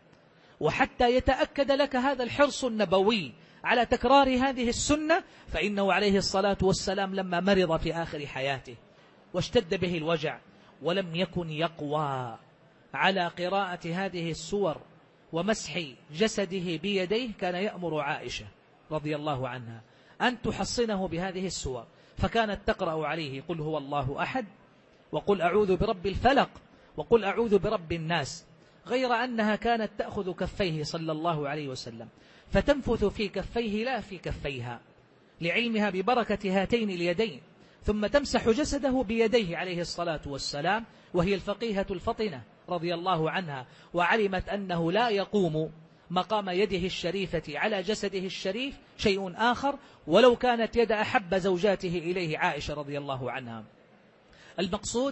A: وحتى يتأكد لك هذا الحرص النبوي على تكرار هذه السنة، فإنه عليه الصلاة والسلام لما مرض في آخر حياته واشتد به الوجع ولم يكن يقوى على قراءة هذه السور ومسح جسده بيديه، كان يأمر عائشة رضي الله عنها أن تحصنه بهذه السور، فكانت تقرأ عليه: قل هو الله أحد، وقل أعوذ برب الفلق، وقل أعوذ برب الناس. غير أنها كانت تأخذ كفيه صلى الله عليه وسلم فتنفث في كفيه لا في كفيها، لعلمها ببركة هاتين اليدين، ثم تمسح جسده بيديه عليه الصلاة والسلام، وهي الفقيهة الفطنة رضي الله عنها، وعلمت أنه لا يقوم مقام يده الشريفة على جسده الشريف شيء آخر، ولو كانت يد أحب زوجاته إليه عائشة رضي الله عنها. المقصود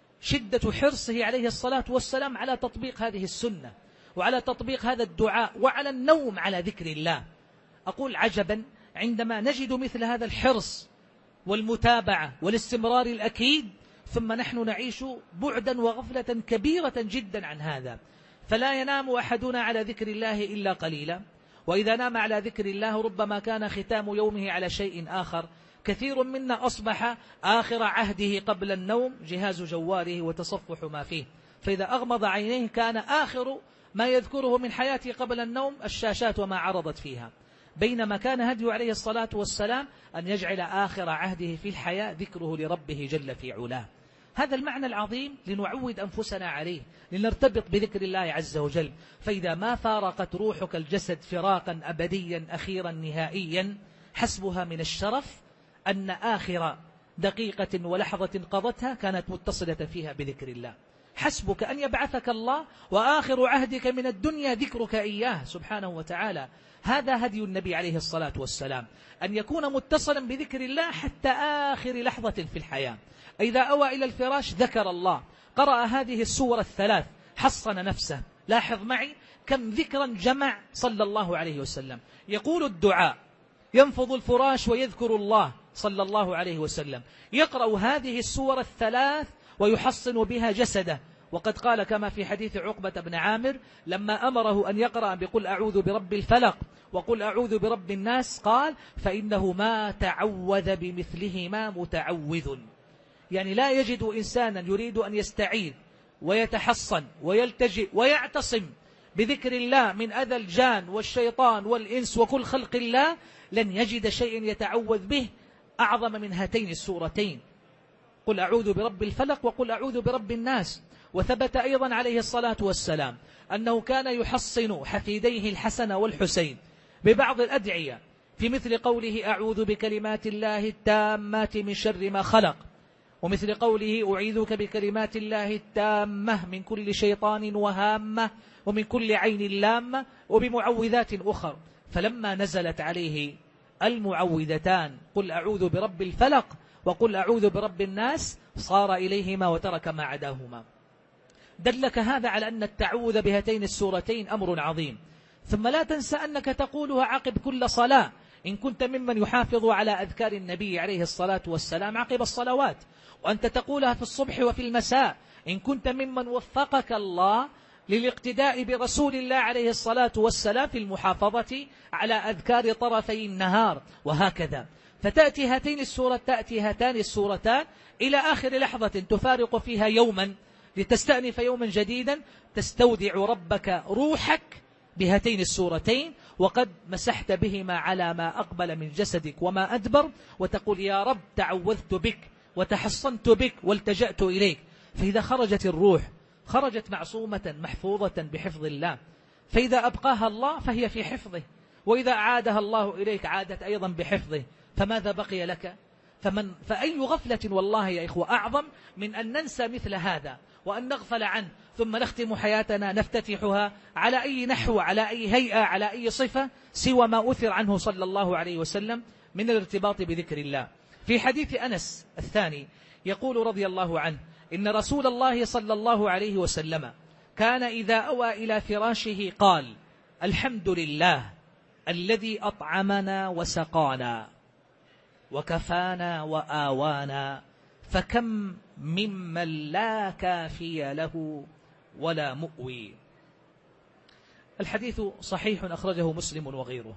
A: شدة حرصه عليه الصلاة والسلام على تطبيق هذه السنة، وعلى تطبيق هذا الدعاء، وعلى النوم على ذكر الله. أقول عجبا عندما نجد مثل هذا الحرص والمتابعة والاستمرار الأكيد، ثم نحن نعيش بعدا وغفلة كبيرة جدا عن هذا. فلا ينام أحدنا على ذكر الله إلا قليلا، وإذا نام على ذكر الله ربما كان ختام يومه على شيء آخر. كثير منا أصبح آخر عهده قبل النوم جهاز جواله وتصفح ما فيه، فإذا أغمض عينيه كان آخر ما يذكره من حياته قبل النوم الشاشات وما عرضت فيها، بينما كان هديه عليه الصلاة والسلام أن يجعل آخر عهده في الحياة ذكره لربه جل في علاه. هذا المعنى العظيم لنعود أنفسنا عليه، لنرتبط بذكر الله عز وجل. فإذا ما فارقت روحك الجسد فراقا أبديا أخيرا نهائيا، حسبها من الشرف أن آخر دقيقة ولحظة قضتها كانت متصلة فيها بذكر الله. حسبك أن يبعثك الله وآخر عهدك من الدنيا ذكرك إياه سبحانه وتعالى. هذا هدي النبي عليه الصلاة والسلام، أن يكون متصلا بذكر الله حتى آخر لحظة في الحياة. إذا أوى إلى الفراش ذكر الله، قرأ هذه السور الثلاث، حصن نفسه. لاحظ معي كم ذكرا جمع صلى الله عليه وسلم. يقول الدعاء، ينفض الفراش ويذكر الله صلى الله عليه وسلم، يقرأ هذه السور الثلاث ويحصن بها جسده. وقد قال كما في حديث عقبة بن عامر لما أمره أن يقرأ بقل أعوذ برب الفلق وقل أعوذ برب الناس، قال: فإنه ما تعوذ بمثلهما متعوذ. يعني لا يجد إنسانا يريد أن يستعيذ ويتحصن ويلتجئ ويعتصم بذكر الله من أذى الجان والشيطان والإنس وكل خلق الله، لن يجد شيء يتعوذ به أعظم من هاتين السورتين، قل أعوذ برب الفلق وقل أعوذ برب الناس. وثبت أيضا عليه الصلاة والسلام أنه كان يحصن حفيديه الحسن والحسين ببعض الأدعية، في مثل قوله: أعوذ بكلمات الله التامات من شر ما خلق، ومثل قوله: أعيذك بكلمات الله التامة من كل شيطان وهامة ومن كل عين لامة، وبمعوذات أخر. فلما نزلت عليه المعوذتان قل أعوذ برب الفلق وقل أعوذ برب الناس، صار إليهما وترك ما عداهما. دلك هذا على أن التعوذ بهاتين السورتين أمر عظيم. ثم لا تنسى أنك تقولها عقب كل صلاة، إن كنت ممن يحافظ على أذكار النبي عليه الصلاة والسلام عقب الصلوات، وأنت تقولها في الصبح وفي المساء، إن كنت ممن وفقك الله للاقتداء برسول الله عليه الصلاة والسلام في المحافظة على أذكار طرفي النهار، وهكذا. فتأتي هاتين السورة تأتي هاتان السورتان إلى آخر لحظة تفارق فيها يوما لتستأنف يوما جديدا، تستودع ربك روحك بهاتين السورتين، وقد مسحت بهما على ما أقبل من جسدك وما أدبر، وتقول: يا رب تعوذت بك وتحصنت بك والتجأت إليك. فإذا خرجت الروح خرجت معصومة محفوظة بحفظ الله، فإذا أبقاها الله فهي في حفظه، وإذا أعادها الله إليك عادت أيضا بحفظه. فماذا بقي لك؟ فمن فأي غفلة والله يا إخوة أعظم من أن ننسى مثل هذا وأن نغفل عنه، ثم نختم حياتنا نفتتحها على أي نحو، على أي هيئة، على أي صفة سوى ما أثر عنه صلى الله عليه وسلم من الارتباط بذكر الله. في حديث أنس الثاني يقول رضي الله عنه: إن رسول الله صلى الله عليه وسلم كان إذا أوى إلى فراشه قال: الحمد لله الذي أطعمنا وسقانا وكفانا وآوانا، فكم ممن لا كافي له ولا مؤوي. الحديث صحيح أخرجه مسلم وغيره.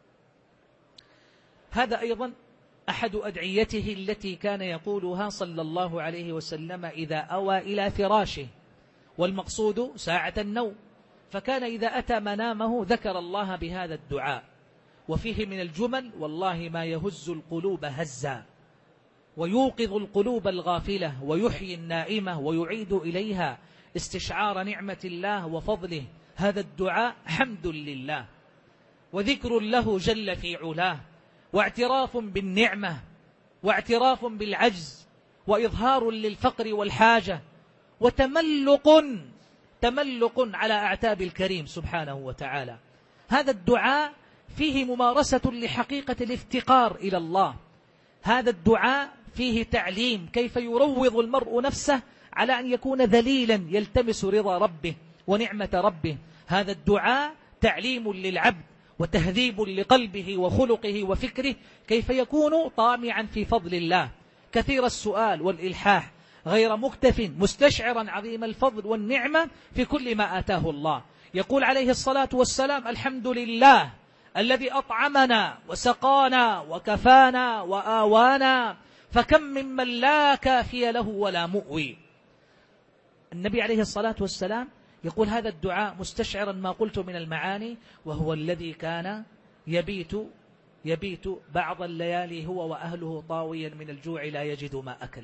A: هذا أيضا أحد أدعيته التي كان يقولها صلى الله عليه وسلم إذا أوى إلى فراشه، والمقصود ساعة النوم، فكان إذا أتى منامه ذكر الله بهذا الدعاء، وفيه من الجمل: والله ما يهز القلوب هزا ويوقظ القلوب الغافلة ويحيي النائمة ويعيد إليها استشعار نعمة الله وفضله. هذا الدعاء حمد لله وذكر له جل في علاه، واعتراف بالنعمة واعتراف بالعجز، وإظهار للفقر والحاجة، وتملق تملق على أعتاب الكريم سبحانه وتعالى. هذا الدعاء فيه ممارسة لحقيقة الافتقار إلى الله. هذا الدعاء فيه تعليم كيف يروض المرء نفسه على أن يكون ذليلا يلتمس رضا ربه ونعمة ربه. هذا الدعاء تعليم للعبد وتهذيب لقلبه وخلقه وفكره، كيف يكون طامعا في فضل الله كثير السؤال والإلحاح، غير مكتف مستشعرا عظيم الفضل والنعمة في كل ما آتاه الله. يقول عليه الصلاة والسلام: الحمد لله الذي أطعمنا وسقانا وكفانا وآوانا، فكم ممن لا كافي له ولا مؤوي. النبي عليه الصلاة والسلام يقول هذا الدعاء مستشعرا ما قلت من المعاني، وهو الذي كان يبيت يبيت بعض الليالي هو وأهله طاويا من الجوع لا يجد ما أكل.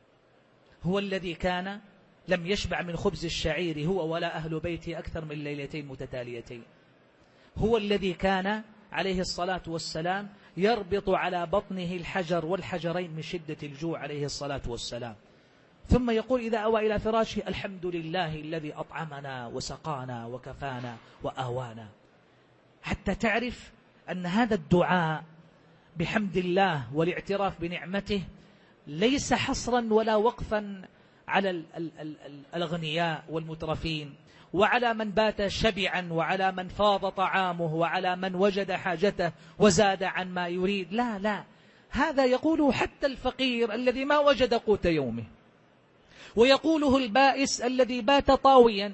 A: هو الذي كان لم يشبع من خبز الشعير هو ولا أهل بيته أكثر من ليلتين متتاليتين. هو الذي كان عليه الصلاة والسلام يربط على بطنه الحجر والحجرين من شدة الجوع عليه الصلاة والسلام. ثم يقول إذا أوى إلى فراشه: الحمد لله الذي أطعمنا وسقانا وكفانا وآوانا. حتى تعرف أن هذا الدعاء بحمد الله والاعتراف بنعمته ليس حصرا ولا وقفا على الأغنياء والمترفين، وعلى من بات شبعا، وعلى من فاض طعامه، وعلى من وجد حاجته وزاد عن ما يريد. لا لا، هذا يقوله حتى الفقير الذي ما وجد قوت يومه، ويقوله البائس الذي بات طاويا،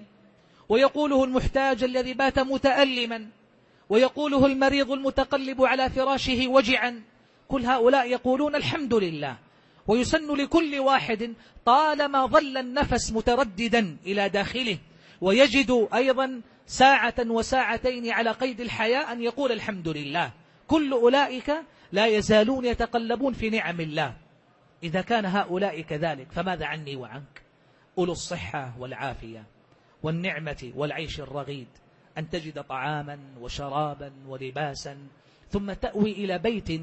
A: ويقوله المحتاج الذي بات متألما، ويقوله المريض المتقلب على فراشه وجعا. كل هؤلاء يقولون الحمد لله. ويسن لكل واحد طالما ظل النفس مترددا إلى داخله ويجد أيضا ساعة وساعتين على قيد الحياة أن يقول الحمد لله. كل أولئك لا يزالون يتقلبون في نعم الله. إذا كان هؤلاء كذلك فماذا عني وعنك؟ أولو الصحة والعافية والنعمة والعيش الرغيد، أن تجد طعاما وشرابا ولباسا، ثم تأوي إلى بيت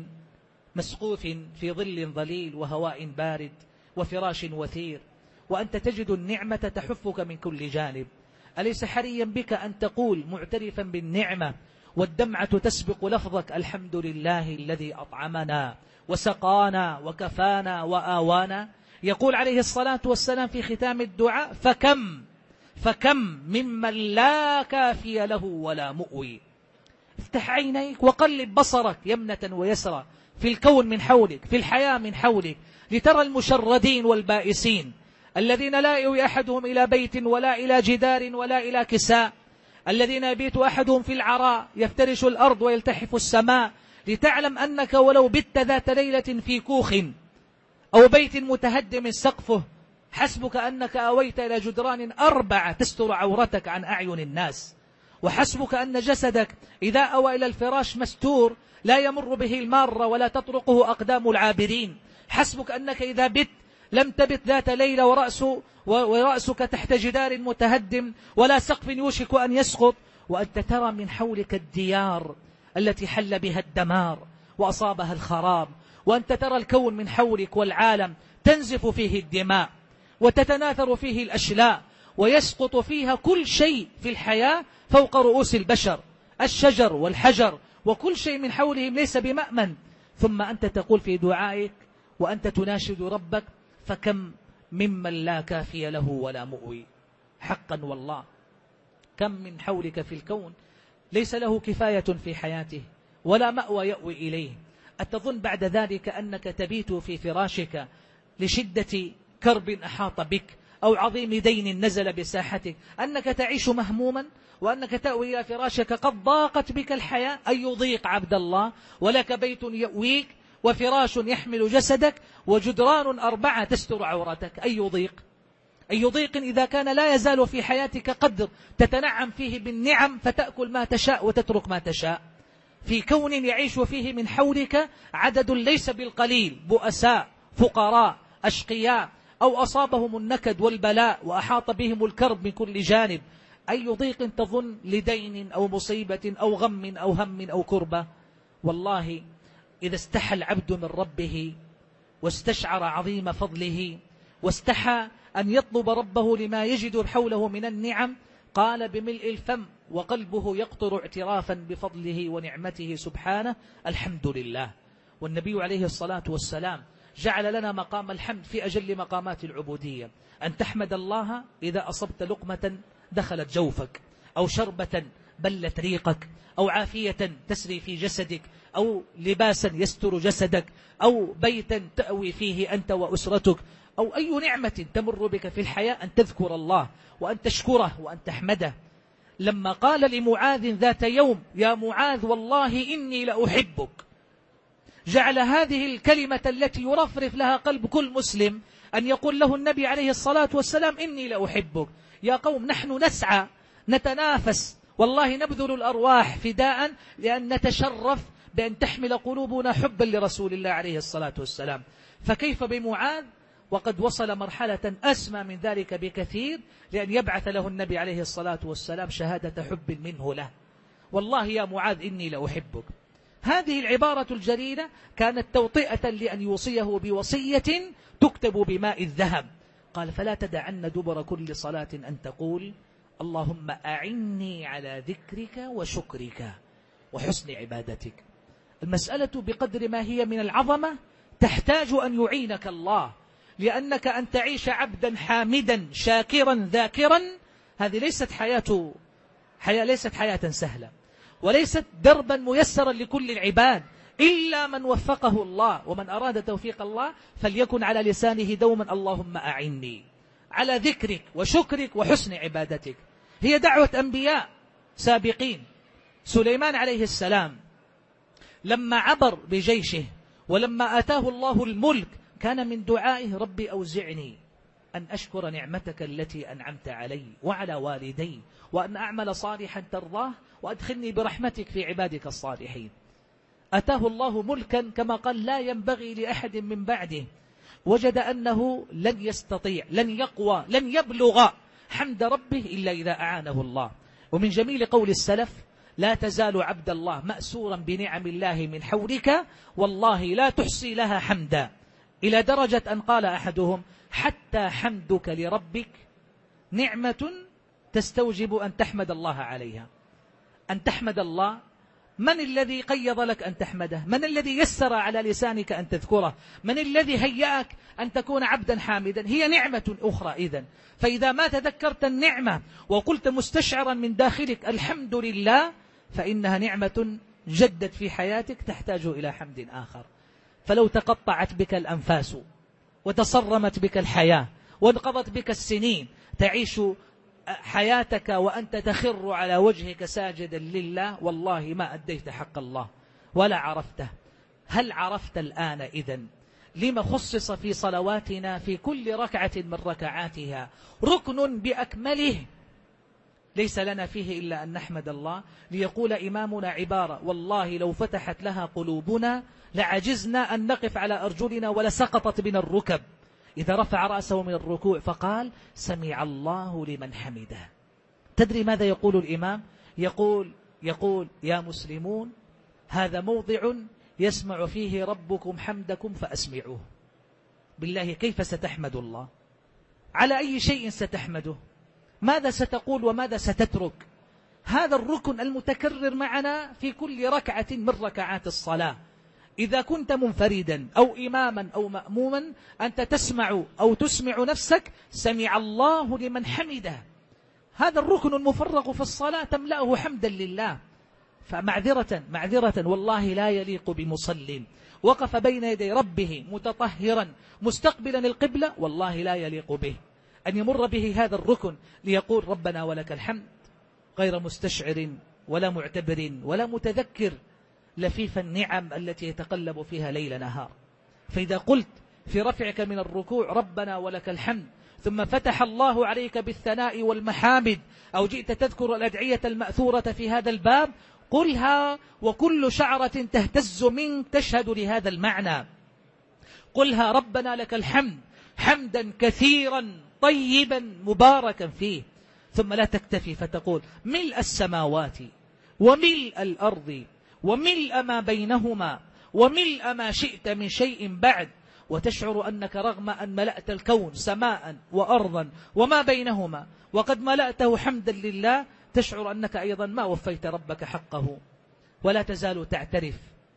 A: مسقوف في ظل ظليل وهواء بارد وفراش وثير، وأنت تجد النعمة تحفك من كل جانب. أليس حريا بك أن تقول معترفا بالنعمة والدمعة تسبق لفظك: الحمد لله الذي أطعمنا وسقانا وكفانا وآوانا؟ يقول عليه الصلاة والسلام في ختام الدعاء: فكم فكم ممن لا كافي له ولا مؤوي. افتح عينيك وقلب بصرك يمنة ويسرى في الكون من حولك، في الحياة من حولك، لترى المشردين والبائسين الذين لا يؤوي أحدهم إلى بيت ولا إلى جدار ولا إلى كساء، الذين يبيت أحدهم في العراء يفترش الأرض ويلتحف السماء، لتعلم أنك ولو بت ذات ليلة في كوخ أو بيت متهدم سقفه حسبك أنك أويت إلى جدران أربعة تستر عورتك عن أعين الناس، وحسبك أن جسدك إذا أوى إلى الفراش مستور لا يمر به المارة ولا تطرقه أقدام العابرين. حسبك أنك إذا بت لم تبت ذات ليلة ورأس ورأسك تحت جدار متهدم ولا سقف يوشك أن يسقط، وأنت ترى من حولك الديار التي حل بها الدمار وأصابها الخراب، وأنت ترى الكون من حولك والعالم تنزف فيه الدماء وتتناثر فيه الأشلاء ويسقط فيها كل شيء في الحياة فوق رؤوس البشر، الشجر والحجر وكل شيء من حولهم ليس بمأمن. ثم أنت تقول في دعائك وأنت تناشد ربك: فكم ممن لا كافي له ولا مؤوي. حقا والله كم من حولك في الكون ليس له كفاية في حياته ولا مأوى يأوي إليه، أتظن بعد ذلك أنك تبيت في فراشك لشدة كرب أحاط بك أو عظيم دين نزل بساحتك، أنك تعيش مهموما وأنك تأوي إلى فراشك قد ضاقت بك الحياة؟ أي يضيق عبد الله، ولك بيت يأويك وفراش يحمل جسدك وجدران أربعة تستر عورتك، أي يضيق؟ أي ضيق إذا كان لا يزال في حياتك قدر تتنعم فيه بالنعم فتأكل ما تشاء وتترك ما تشاء، في كون يعيش فيه من حولك عدد ليس بالقليل، بؤساء فقراء أشقياء أو أصابهم النكد والبلاء وأحاط بهم الكرب من كل جانب، أي ضيق تظن لدين أو مصيبة أو غم أو هم أو كربة؟ والله إذا استحى العبد من ربه واستشعر عظيم فضله واستحى أن يطلب ربه لما يجد حوله من النعم، قال بملء الفم وقلبه يقطر اعترافا بفضله ونعمته سبحانه: الحمد لله. والنبي عليه الصلاة والسلام جعل لنا مقام الحمد في أجل مقامات العبودية، أن تحمد الله إذا أصبت لقمة دخلت جوفك، أو شربة بلت ريقك، أو عافية تسري في جسدك، أو لباسا يستر جسدك، أو بيتا تأوي فيه أنت وأسرتك، أو أي نعمة تمر بك في الحياة، أن تذكر الله وأن تشكره وأن تحمده. لما قال لمعاذ ذات يوم: يا معاذ والله إني لأحبك، جعل هذه الكلمة التي يرفرف لها قلب كل مسلم أن يقول له النبي عليه الصلاة والسلام: إني لأحبك. يا قوم، نحن نسعى نتنافس والله نبذل الأرواح فداء لأن نتشرف بأن تحمل قلوبنا حبا لرسول الله عليه الصلاة والسلام، فكيف بمعاذ وقد وصل مرحلة أسمى من ذلك بكثير، لأن يبعث له النبي عليه الصلاة والسلام شهادة حب منه له: والله يا معاذ إني لأحبك. هذه العبارة الجليلة كانت توطئة لأن يوصيه بوصية تكتب بماء الذهب. قال: فلا تدعن دبر كل صلاة أن تقول: اللهم أعني على ذكرك وشكرك وحسن عبادتك. المسألة بقدر ما هي من العظمة تحتاج أن يعينك الله، لأنك أن تعيش عبدا حامدا شاكرا ذاكرا، هذه ليست حياة حياة ليست حياة سهلة، وليست دربا ميسرا لكل العباد، إلا من وفقه الله. ومن أراد توفيق الله فليكن على لسانه دوما: اللهم أعني على ذكرك وشكرك وحسن عبادتك. هي دعوة أنبياء سابقين. سليمان عليه السلام لما عبر بجيشه ولما آتاه الله الملك كان من دعائه: ربي أوزعني أن أشكر نعمتك التي أنعمت علي وعلى والدي وأن أعمل صالحا ترضاه وأدخلني برحمتك في عبادك الصالحين. أتاه الله ملكا كما قال: لا ينبغي لأحد من بعده. وجد أنه لن يستطيع لن يقوى لن يبلغ حمد ربه إلا إذا أعانه الله. ومن جميل قول السلف: لا تزال عبد الله مأسورا بنعم الله من حولك والله لا تحصي لها حمدا، إلى درجة أن قال أحدهم: حتى حمدك لربك نعمة تستوجب أن تحمد الله عليها. أن تحمد الله، من الذي قيض لك أن تحمده؟ من الذي يسر على لسانك أن تذكره؟ من الذي هيأك أن تكون عبدا حامدا؟ هي نعمة أخرى. إذن فإذا ما تذكرت النعمة وقلت مستشعرا من داخلك الحمد لله، فإنها نعمة جدت في حياتك تحتاج إلى حمد آخر. فلو تقطعت بك الأنفاس وتصرمت بك الحياة وانقضت بك السنين تعيش حياتك وأنت تخر على وجهك ساجدا لله، والله ما أديت حق الله ولا عرفته. هل عرفت الآن إذن لما خصص في صلواتنا في كل ركعة من ركعاتها ركن بأكمله ليس لنا فيه إلا أن نحمد الله؟ ليقول إمامنا عبارة: والله لو فتحت لها قلوبنا لعجزنا أن نقف على أرجلنا ولسقطت بنا الركب. إذا رفع رأسه من الركوع فقال: سمع الله لمن حمده. تدري ماذا يقول الإمام؟ يقول يقول يا مسلمون، هذا موضع يسمع فيه ربكم حمدكم فأسمعوه. بالله كيف ستحمد الله؟ على أي شيء ستحمده؟ ماذا ستقول وماذا ستترك؟ هذا الركن المتكرر معنا في كل ركعة من ركعات الصلاة. إذا كنت منفردا أو إماما أو مأموما أنت تسمع أو تسمع نفسك: سمع الله لمن حمده. هذا الركن المفرغ في الصلاة تملأه حمدا لله. فمعذرة معذرة والله لا يليق بمصل وقف بين يدي ربه متطهرا مستقبلا القبلة، والله لا يليق به أن يمر به هذا الركن ليقول ربنا ولك الحمد غير مستشعر ولا معتبر ولا متذكر لفيف النعم التي يتقلب فيها ليل نهار. فإذا قلت في رفعك من الركوع ربنا ولك الحمد ثم فتح الله عليك بالثناء والمحامد، أو جئت تذكر الأدعية المأثورة في هذا الباب، قلها وكل شعرة تهتز منك تشهد لهذا المعنى. قلها ربنا لك الحمد حمدا كثيرا طيبا مباركا فيه. ثم لا تكتفي فتقول ملء السماوات وملء الأرض وملء ما بينهما وملء ما شئت من شيء بعد، وتشعر أنك رغم أن ملأت الكون سماء وأرضا وما بينهما وقد ملأته حمدا لله، تشعر أنك أيضا ما وفيت ربك حقه. ولا تزال تعترف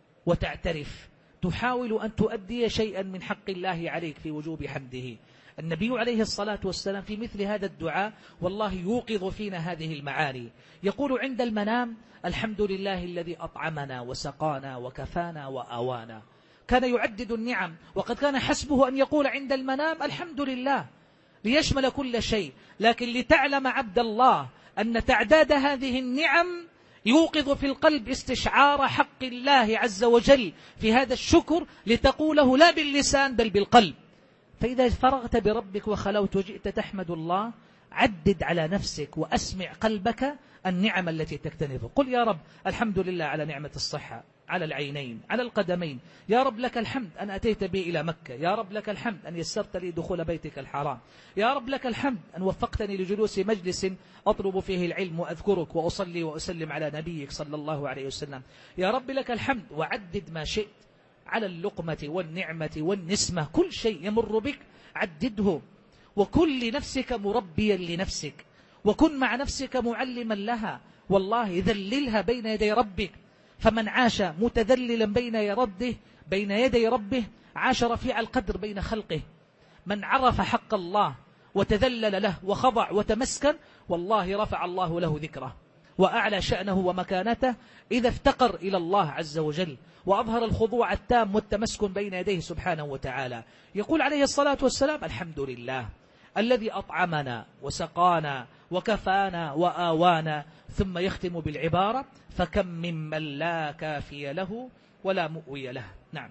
A: وتعترف، تحاول أن تؤدي شيئا من حق الله عليك في وجوب حمده. النبي عليه الصلاة والسلام في مثل هذا الدعاء والله يوقظ فينا هذه المعاني. يقول عند المنام الحمد لله الذي أطعمنا وسقانا وكفانا وآوانا. كان يعدد النعم، وقد كان حسبه أن يقول عند المنام الحمد لله ليشمل كل شيء، لكن لتعلم عبد الله أن تعداد هذه النعم يوقظ في القلب استشعار حق الله عز وجل في هذا الشكر، لتقوله لا باللسان بل بالقلب. فإذا فرغت بربك وخلوت وجئت تحمد الله، عدد على نفسك وأسمع قلبك النعم التي تكتنفه. قل يا رب الحمد لله على نعمة الصحة، على العينين، على القدمين. يا رب لك الحمد أن أتيت بي إلى مكة. يا رب لك الحمد أن يسرت لي دخول بيتك الحرام. يا رب لك الحمد أن وفقتني لجلوس مجلس أطلب فيه العلم وأذكرك وأصلي وأسلم على نبيك صلى الله عليه وسلم. يا رب لك الحمد، وعدد ما شئت على اللقمة والنعمة والنسمة، كل شيء يمر بك عدده، وكن لنفسك مربيا لنفسك، وكن مع نفسك معلما لها. والله ذللها بين يدي ربك، فمن عاش متذللا بين يرده بين يدي ربه عاش رفيع القدر بين خلقه. من عرف حق الله وتذلل له وخضع وتمسكن، والله رفع الله له ذكره وأعلى شأنه ومكانته إذا افتقر إلى الله عز وجل وأظهر الخضوع التام والتمسكن بين يديه سبحانه وتعالى. يقول عليه الصلاة والسلام الحمد لله الذي أطعمنا وسقانا وكفانا وآوانا، ثم يختم بالعبارة فكم ممن لا كافي له ولا مؤوي له. نعم.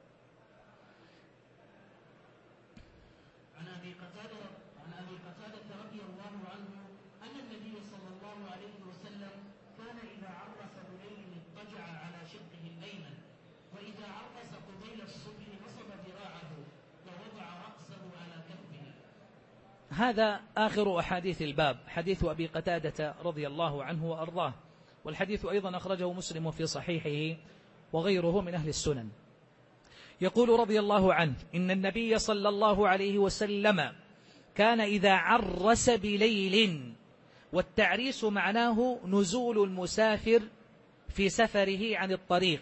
B: عن أبي قتادة عن أبي قتادة رضي الله عنه أن النبي صلى الله عليه وسلم كان إذا عرس بليل اضطجع على شقه الأيمن، وإذا عرس قبيل الصبح نصب ذراعه ووضع رأسه على كفه.
A: هذا آخر أحاديث الباب، حديث أبي قتادة رضي الله عنه وأرضاه، والحديث أيضا أخرجه مسلم في صحيحه وغيره من أهل السنن. يقول رضي الله عنه إن النبي صلى الله عليه وسلم كان إذا عرس بليل، والتعريس معناه نزول المسافر في سفره عن الطريق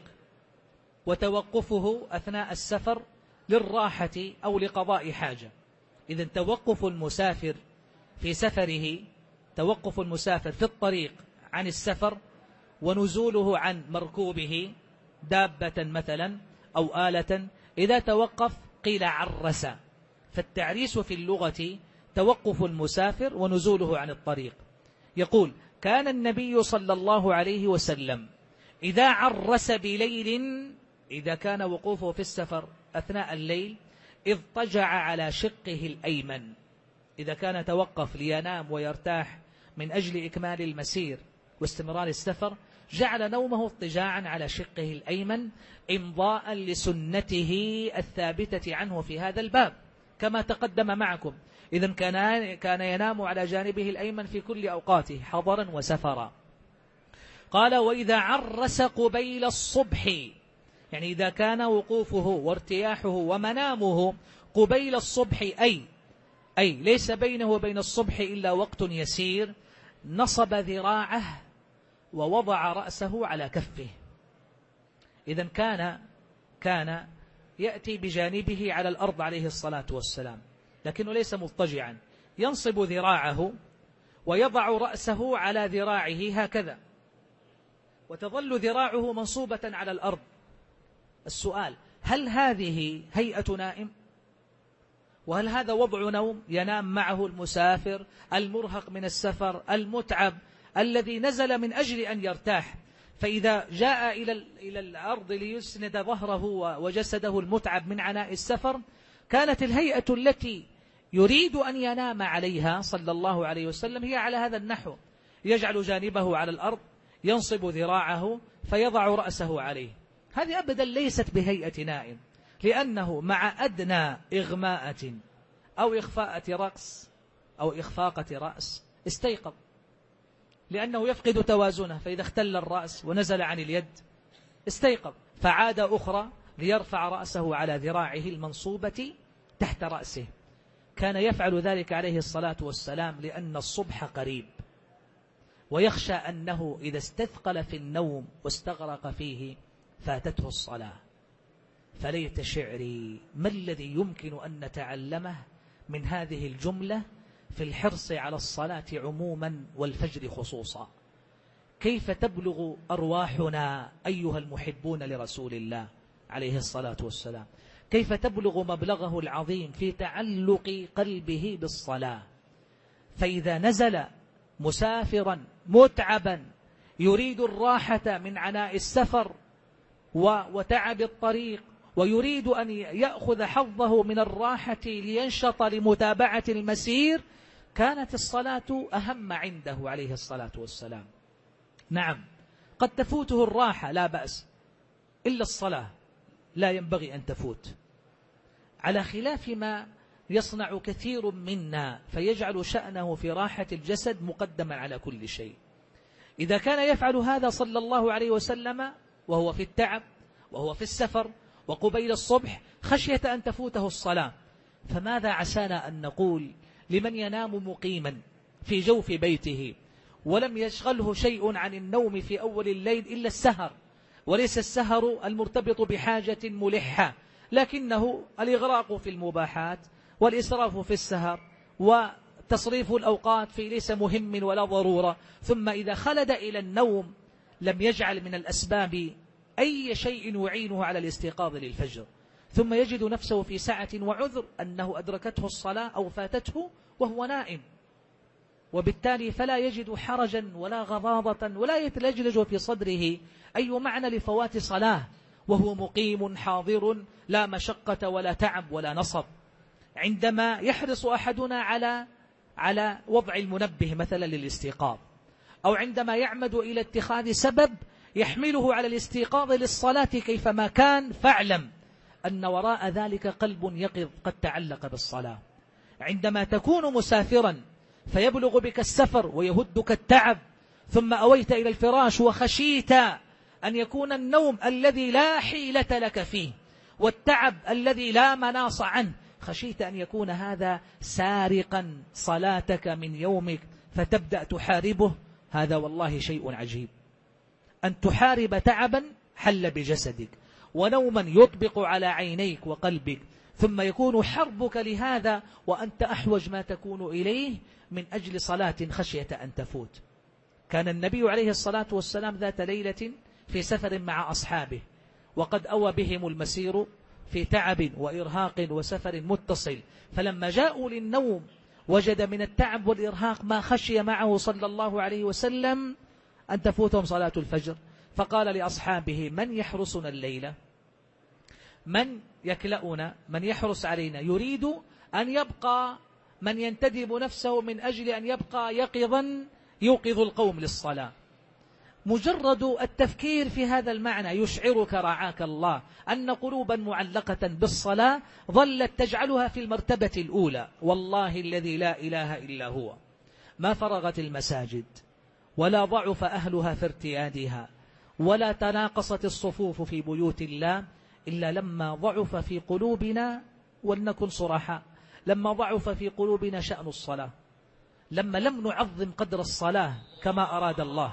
A: وتوقفه أثناء السفر للراحة أو لقضاء حاجة. إذن توقف المسافر في سفره، توقف المسافر في الطريق عن السفر ونزوله عن مركوبه دابة مثلا أو آلة، إذا توقف قيل عرس. فالتعريس في اللغة توقف المسافر ونزوله عن الطريق. يقول كان النبي صلى الله عليه وسلم إذا عرس بليل، إذا كان وقوفه في السفر أثناء الليل، اضطجع على شقه الأيمن. إذا كان توقف لينام ويرتاح من أجل إكمال المسير واستمرار السفر، جعل نومه اضطجاعا على شقه الأيمن إمضاء لسنته الثابتة عنه في هذا الباب كما تقدم معكم. إذن كان كان ينام على جانبه الأيمن في كل أوقاته حضرا وسفرا. قال وإذا عرس قبيل الصبح، يعني إذا كان وقوفه وارتياحه ومنامه قبيل الصبح، أي أي ليس بينه وبين الصبح إلا وقت يسير، نصب ذراعه ووضع رأسه على كفه. إذن كان كان يأتي بجانبه على الأرض عليه الصلاة والسلام، لكنه ليس مضطجعا، ينصب ذراعه ويضع رأسه على ذراعه هكذا، وتظل ذراعه منصوبة على الأرض. السؤال: هل هذه هيئة نائم؟ وهل هذا وضع نوم ينام معه المسافر المرهق من السفر المتعب الذي نزل من أجل أن يرتاح، فإذا جاء إلى إلى الأرض ليسند ظهره وجسده المتعب من عناء السفر، كانت الهيئة التي يريد أن ينام عليها صلى الله عليه وسلم هي على هذا النحو، يجعل جانبه على الأرض، ينصب ذراعه فيضع رأسه عليه. هذه أبدا ليست بهيئة نائم، لأنه مع أدنى إغماءة أو إخفاءة رأس أو إخفاقة رأس استيقظ، لأنه يفقد توازنه، فإذا اختل الرأس ونزل عن اليد استيقظ، فعاد أخرى ليرفع رأسه على ذراعه المنصوبة تحت رأسه. كان يفعل ذلك عليه الصلاة والسلام لأن الصبح قريب، ويخشى أنه إذا استثقل في النوم واستغرق فيه فاتته الصلاة. فليت شعري ما الذي يمكن أن نتعلمه من هذه الجملة في الحرص على الصلاة عموما والفجر خصوصا. كيف تبلغ أرواحنا أيها المحبون لرسول الله عليه الصلاة والسلام، كيف تبلغ مبلغه العظيم في تعلق قلبه بالصلاة. فإذا نزل مسافرا متعبا يريد الراحة من عناء السفر وتعب الطريق، ويريد أن يأخذ حظه من الراحة لينشط لمتابعة المسير، كانت الصلاة أهم عنده عليه الصلاة والسلام. نعم، قد تفوته الراحة لا بأس، إلا الصلاة لا ينبغي أن تفوت، على خلاف ما يصنع كثير منا فيجعل شأنه في راحة الجسد مقدما على كل شيء. إذا كان يفعل هذا صلى الله عليه وسلم وهو في التعب وهو في السفر وقبيل الصبح خشية أن تفوته الصلاة، فماذا عسانا أن نقول لمن ينام مقيما في جوف بيته ولم يشغله شيء عن النوم في أول الليل إلا السهر، وليس السهر المرتبط بحاجة ملحة، لكنه الإغراق في المباحات والإسراف في السهر وتصريف الأوقات في ليس مهم ولا ضرورة، ثم إذا خلد إلى النوم لم يجعل من الأسباب أي شيء يعينه على الاستيقاظ للفجر، ثم يجد نفسه في سعة وعذر أنه أدركته الصلاة أو فاتته وهو نائم، وبالتالي فلا يجد حرجا ولا غضاضة ولا يتلجلج في صدره أي معنى لفوات صلاة، وهو مقيم حاضر لا مشقة ولا تعب ولا نصب. عندما يحرص أحدنا على على وضع المنبه مثلا للاستيقاظ، أو عندما يعمد إلى اتخاذ سبب يحمله على الاستيقاظ للصلاة كيفما كان، فاعلم أن وراء ذلك قلب يقظ قد تعلق بالصلاة. عندما تكون مسافرا فيبلغ بك السفر ويهدك التعب، ثم أويت إلى الفراش وخشيت أن يكون النوم الذي لا حيلة لك فيه والتعب الذي لا مناص عنه، خشيت أن يكون هذا سارقا صلاتك من يومك فتبدأ تحاربه. هذا والله شيء عجيب، أن تحارب تعبا حل بجسدك ونوما يطبق على عينيك وقلبك، ثم يكون حربك لهذا وأنت أحوج ما تكون إليه من أجل صلاة خشية أن تفوت. كان النبي عليه الصلاة والسلام ذات ليلة في سفر مع أصحابه، وقد أوى بهم المسير في تعب وإرهاق وسفر متصل، فلما جاءوا للنوم وجد من التعب والإرهاق ما خشي معه صلى الله عليه وسلم أن تفوتهم صلاة الفجر، فقال لأصحابه: من يحرسنا الليلة؟ من يكلأنا؟ من يحرس علينا؟ يريد أن يبقى من ينتدب نفسه من أجل أن يبقى يقظا يوقظ القوم للصلاة. مجرد التفكير في هذا المعنى يشعرك رعاك الله أن قلوبا معلقة بالصلاة ظلت تجعلها في المرتبة الأولى. والله الذي لا إله إلا هو ما فرغت المساجد ولا ضعف أهلها في ارتيادها ولا تناقصت الصفوف في بيوت الله إلا لما ضعف في قلوبنا، ولنكن صراحة، لما ضعف في قلوبنا شأن الصلاة، لما لم نعظم قدر الصلاة كما أراد الله.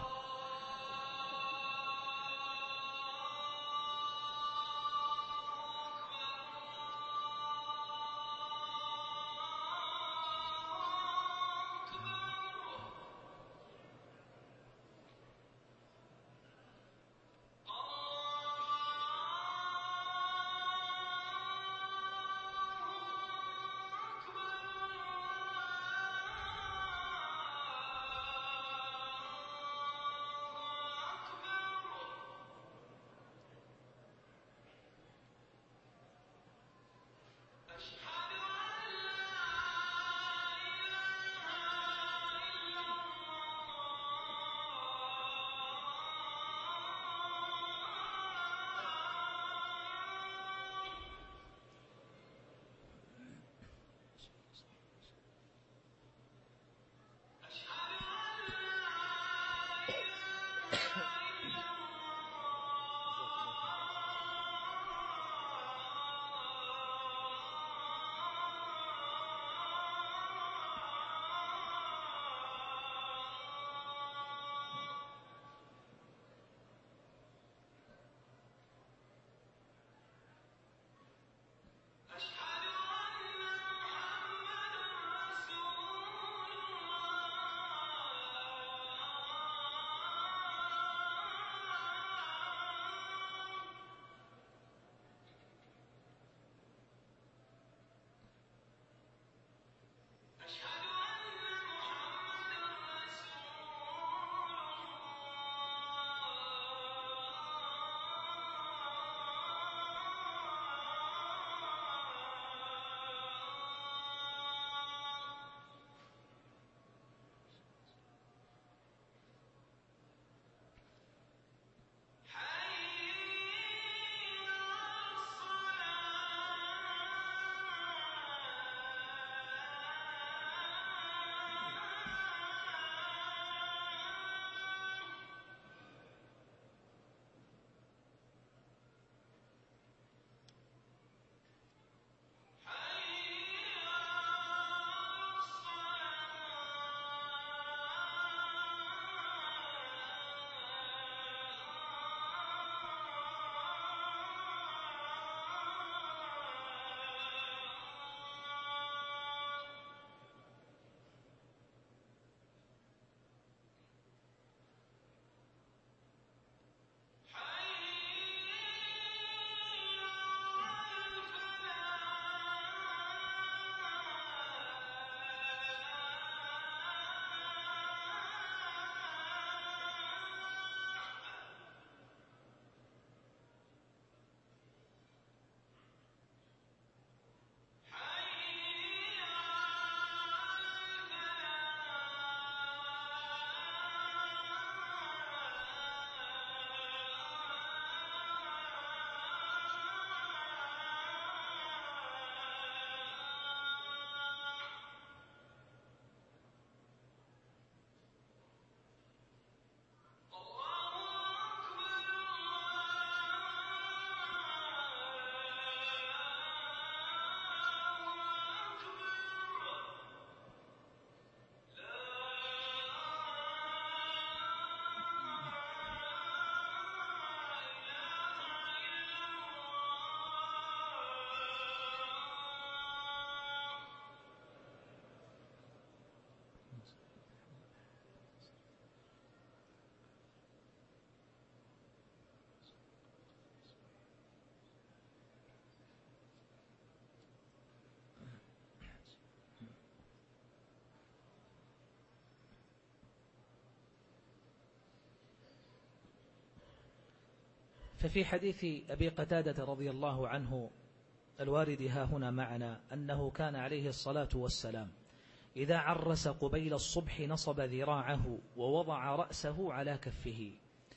A: ففي حديث أبي قتادة رضي الله عنه الوارد ها هنا معنا أنه كان عليه الصلاة والسلام إذا عرس قبيل الصبح نصب ذراعه ووضع رأسه على كفه.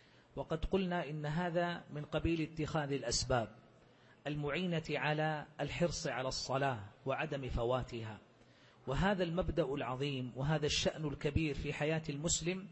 A: وقد قلنا إن هذا من قبيل اتخاذ الأسباب المعينة على الحرص على الصلاة وعدم فواتها. وهذا المبدأ العظيم وهذا الشأن الكبير في حياة المسلم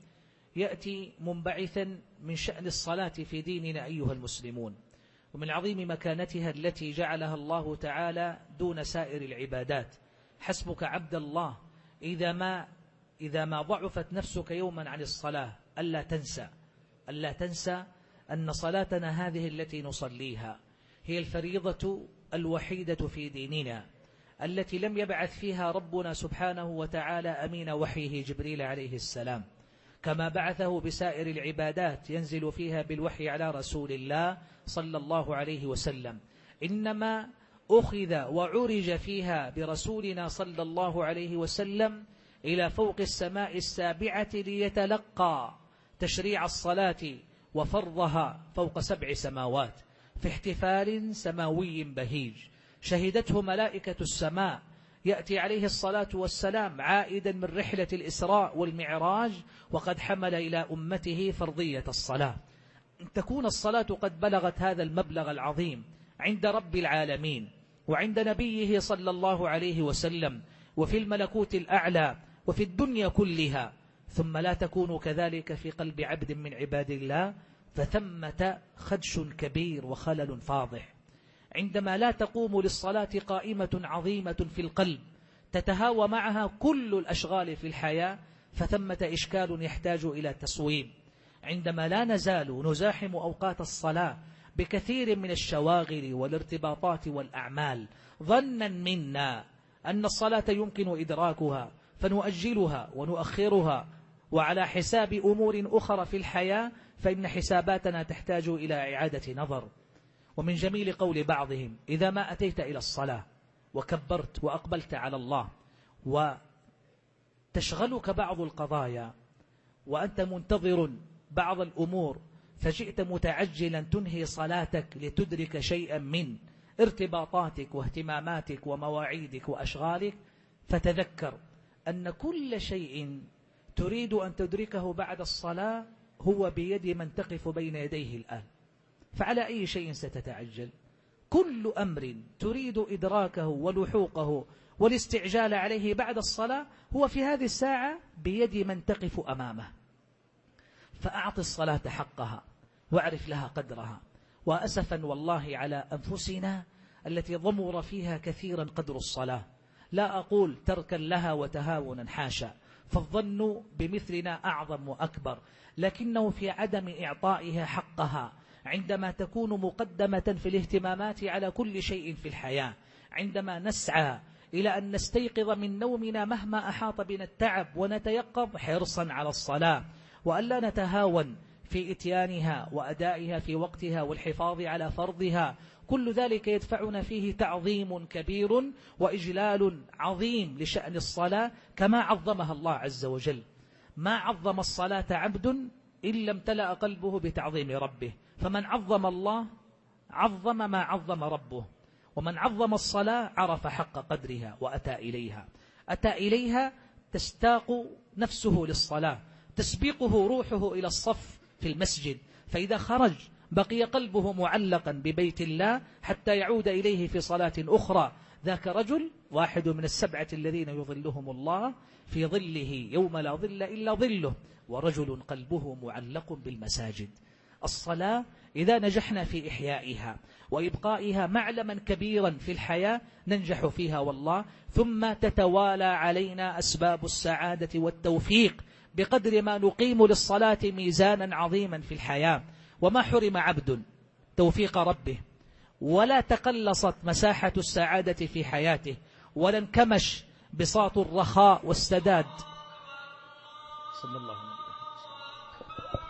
A: يأتي منبعثا من شأن الصلاة في ديننا أيها المسلمون، ومن عظيم مكانتها التي جعلها الله تعالى دون سائر العبادات. حسبك عبد الله إذا ما, إذا ما ضعفت نفسك يوما عن الصلاة ألا تنسى ألا تنسى أن صلاتنا هذه التي نصليها هي الفريضة الوحيدة في ديننا التي لم يبعث فيها ربنا سبحانه وتعالى أمين وحيه جبريل عليه السلام، كما بعثه بسائر العبادات ينزل فيها بالوحي على رسول الله صلى الله عليه وسلم. إنما أخذ وعرج فيها برسولنا صلى الله عليه وسلم إلى فوق السماء السابعة ليتلقى تشريع الصلاة وفرضها فوق سبع سماوات في احتفال سماوي بهيج شهدته ملائكة السماء. يأتي عليه الصلاة والسلام عائدا من رحلة الإسراء والمعراج وقد حمل إلى أمته فرضية الصلاة. أن تكون الصلاة قد بلغت هذا المبلغ العظيم عند رب العالمين وعند نبيه صلى الله عليه وسلم وفي الملكوت الأعلى وفي الدنيا كلها، ثم لا تكون كذلك في قلب عبد من عباد الله، فثمة خدش كبير وخلل فاضح. عندما لا تقوم للصلاة قائمة عظيمة في القلب تتهاوى معها كل الأشغال في الحياة، فثمة إشكال يحتاج إلى تصويب. عندما لا نزال نزاحم أوقات الصلاة بكثير من الشواغل والارتباطات والأعمال ظنا منا أن الصلاة يمكن إدراكها فنؤجلها ونؤخرها وعلى حساب أمور أخرى في الحياة، فإن حساباتنا تحتاج إلى إعادة نظر. ومن جميل قول بعضهم: إذا ما أتيت إلى الصلاة وكبرت وأقبلت على الله وتشغلك بعض القضايا وأنت منتظر بعض الأمور فجئت متعجلا تنهي صلاتك لتدرك شيئا من ارتباطاتك واهتماماتك ومواعيدك وأشغالك، فتذكر أن كل شيء تريد أن تدركه بعد الصلاة هو بيد من تقف بين يديه الآن، فعلى أي شيء ستتعجل؟ كل أمر تريد إدراكه ولحوقه والاستعجال عليه بعد الصلاة هو في هذه الساعة بيد من تقف أمامه. فأعط الصلاة حقها واعرف لها قدرها. وأسفا والله على أنفسنا التي ضمر فيها كثيرا قدر الصلاة. لا أقول تركا لها وتهاونا، حاشا، فالظن بمثلنا أعظم وأكبر، لكنه في عدم إعطائها حقها عندما تكون مقدمة في الاهتمامات على كل شيء في الحياة، عندما نسعى إلى أن نستيقظ من نومنا مهما أحاط بنا التعب ونتيقظ حرصا على الصلاة، وألا نتهاون في إتيانها وأدائها في وقتها والحفاظ على فرضها. كل ذلك يدفعنا فيه تعظيم كبير وإجلال عظيم لشأن الصلاة كما عظمها الله عز وجل. ما عظم الصلاة عبد إن لم تلأ قلبه بتعظيم ربه، فمن عظم الله عظم ما عظم ربه، ومن عظم الصلاة عرف حق قدرها وأتى إليها. أتى إليها تستاق نفسه للصلاة، تسبقه روحه إلى الصف في المسجد، فإذا خرج بقي قلبه معلقا ببيت الله حتى يعود إليه في صلاة أخرى. ذاك رجل واحد من السبعة الذين يظلهم الله في ظله يوم لا ظل إلا ظله، ورجل قلبه معلق بالمساجد. الصلاة إذا نجحنا في إحيائها وإبقائها معلما كبيرا في الحياة ننجح فيها والله، ثم تتوالى علينا أسباب السعادة والتوفيق بقدر ما نقيم للصلاة ميزانا عظيما في الحياة. وما حرم عبد توفيق ربه ولا تقلصت مساحة السعادة في حياته ولا انكمش بساط الرخاء والسداد. صلى الله عليه وسلم.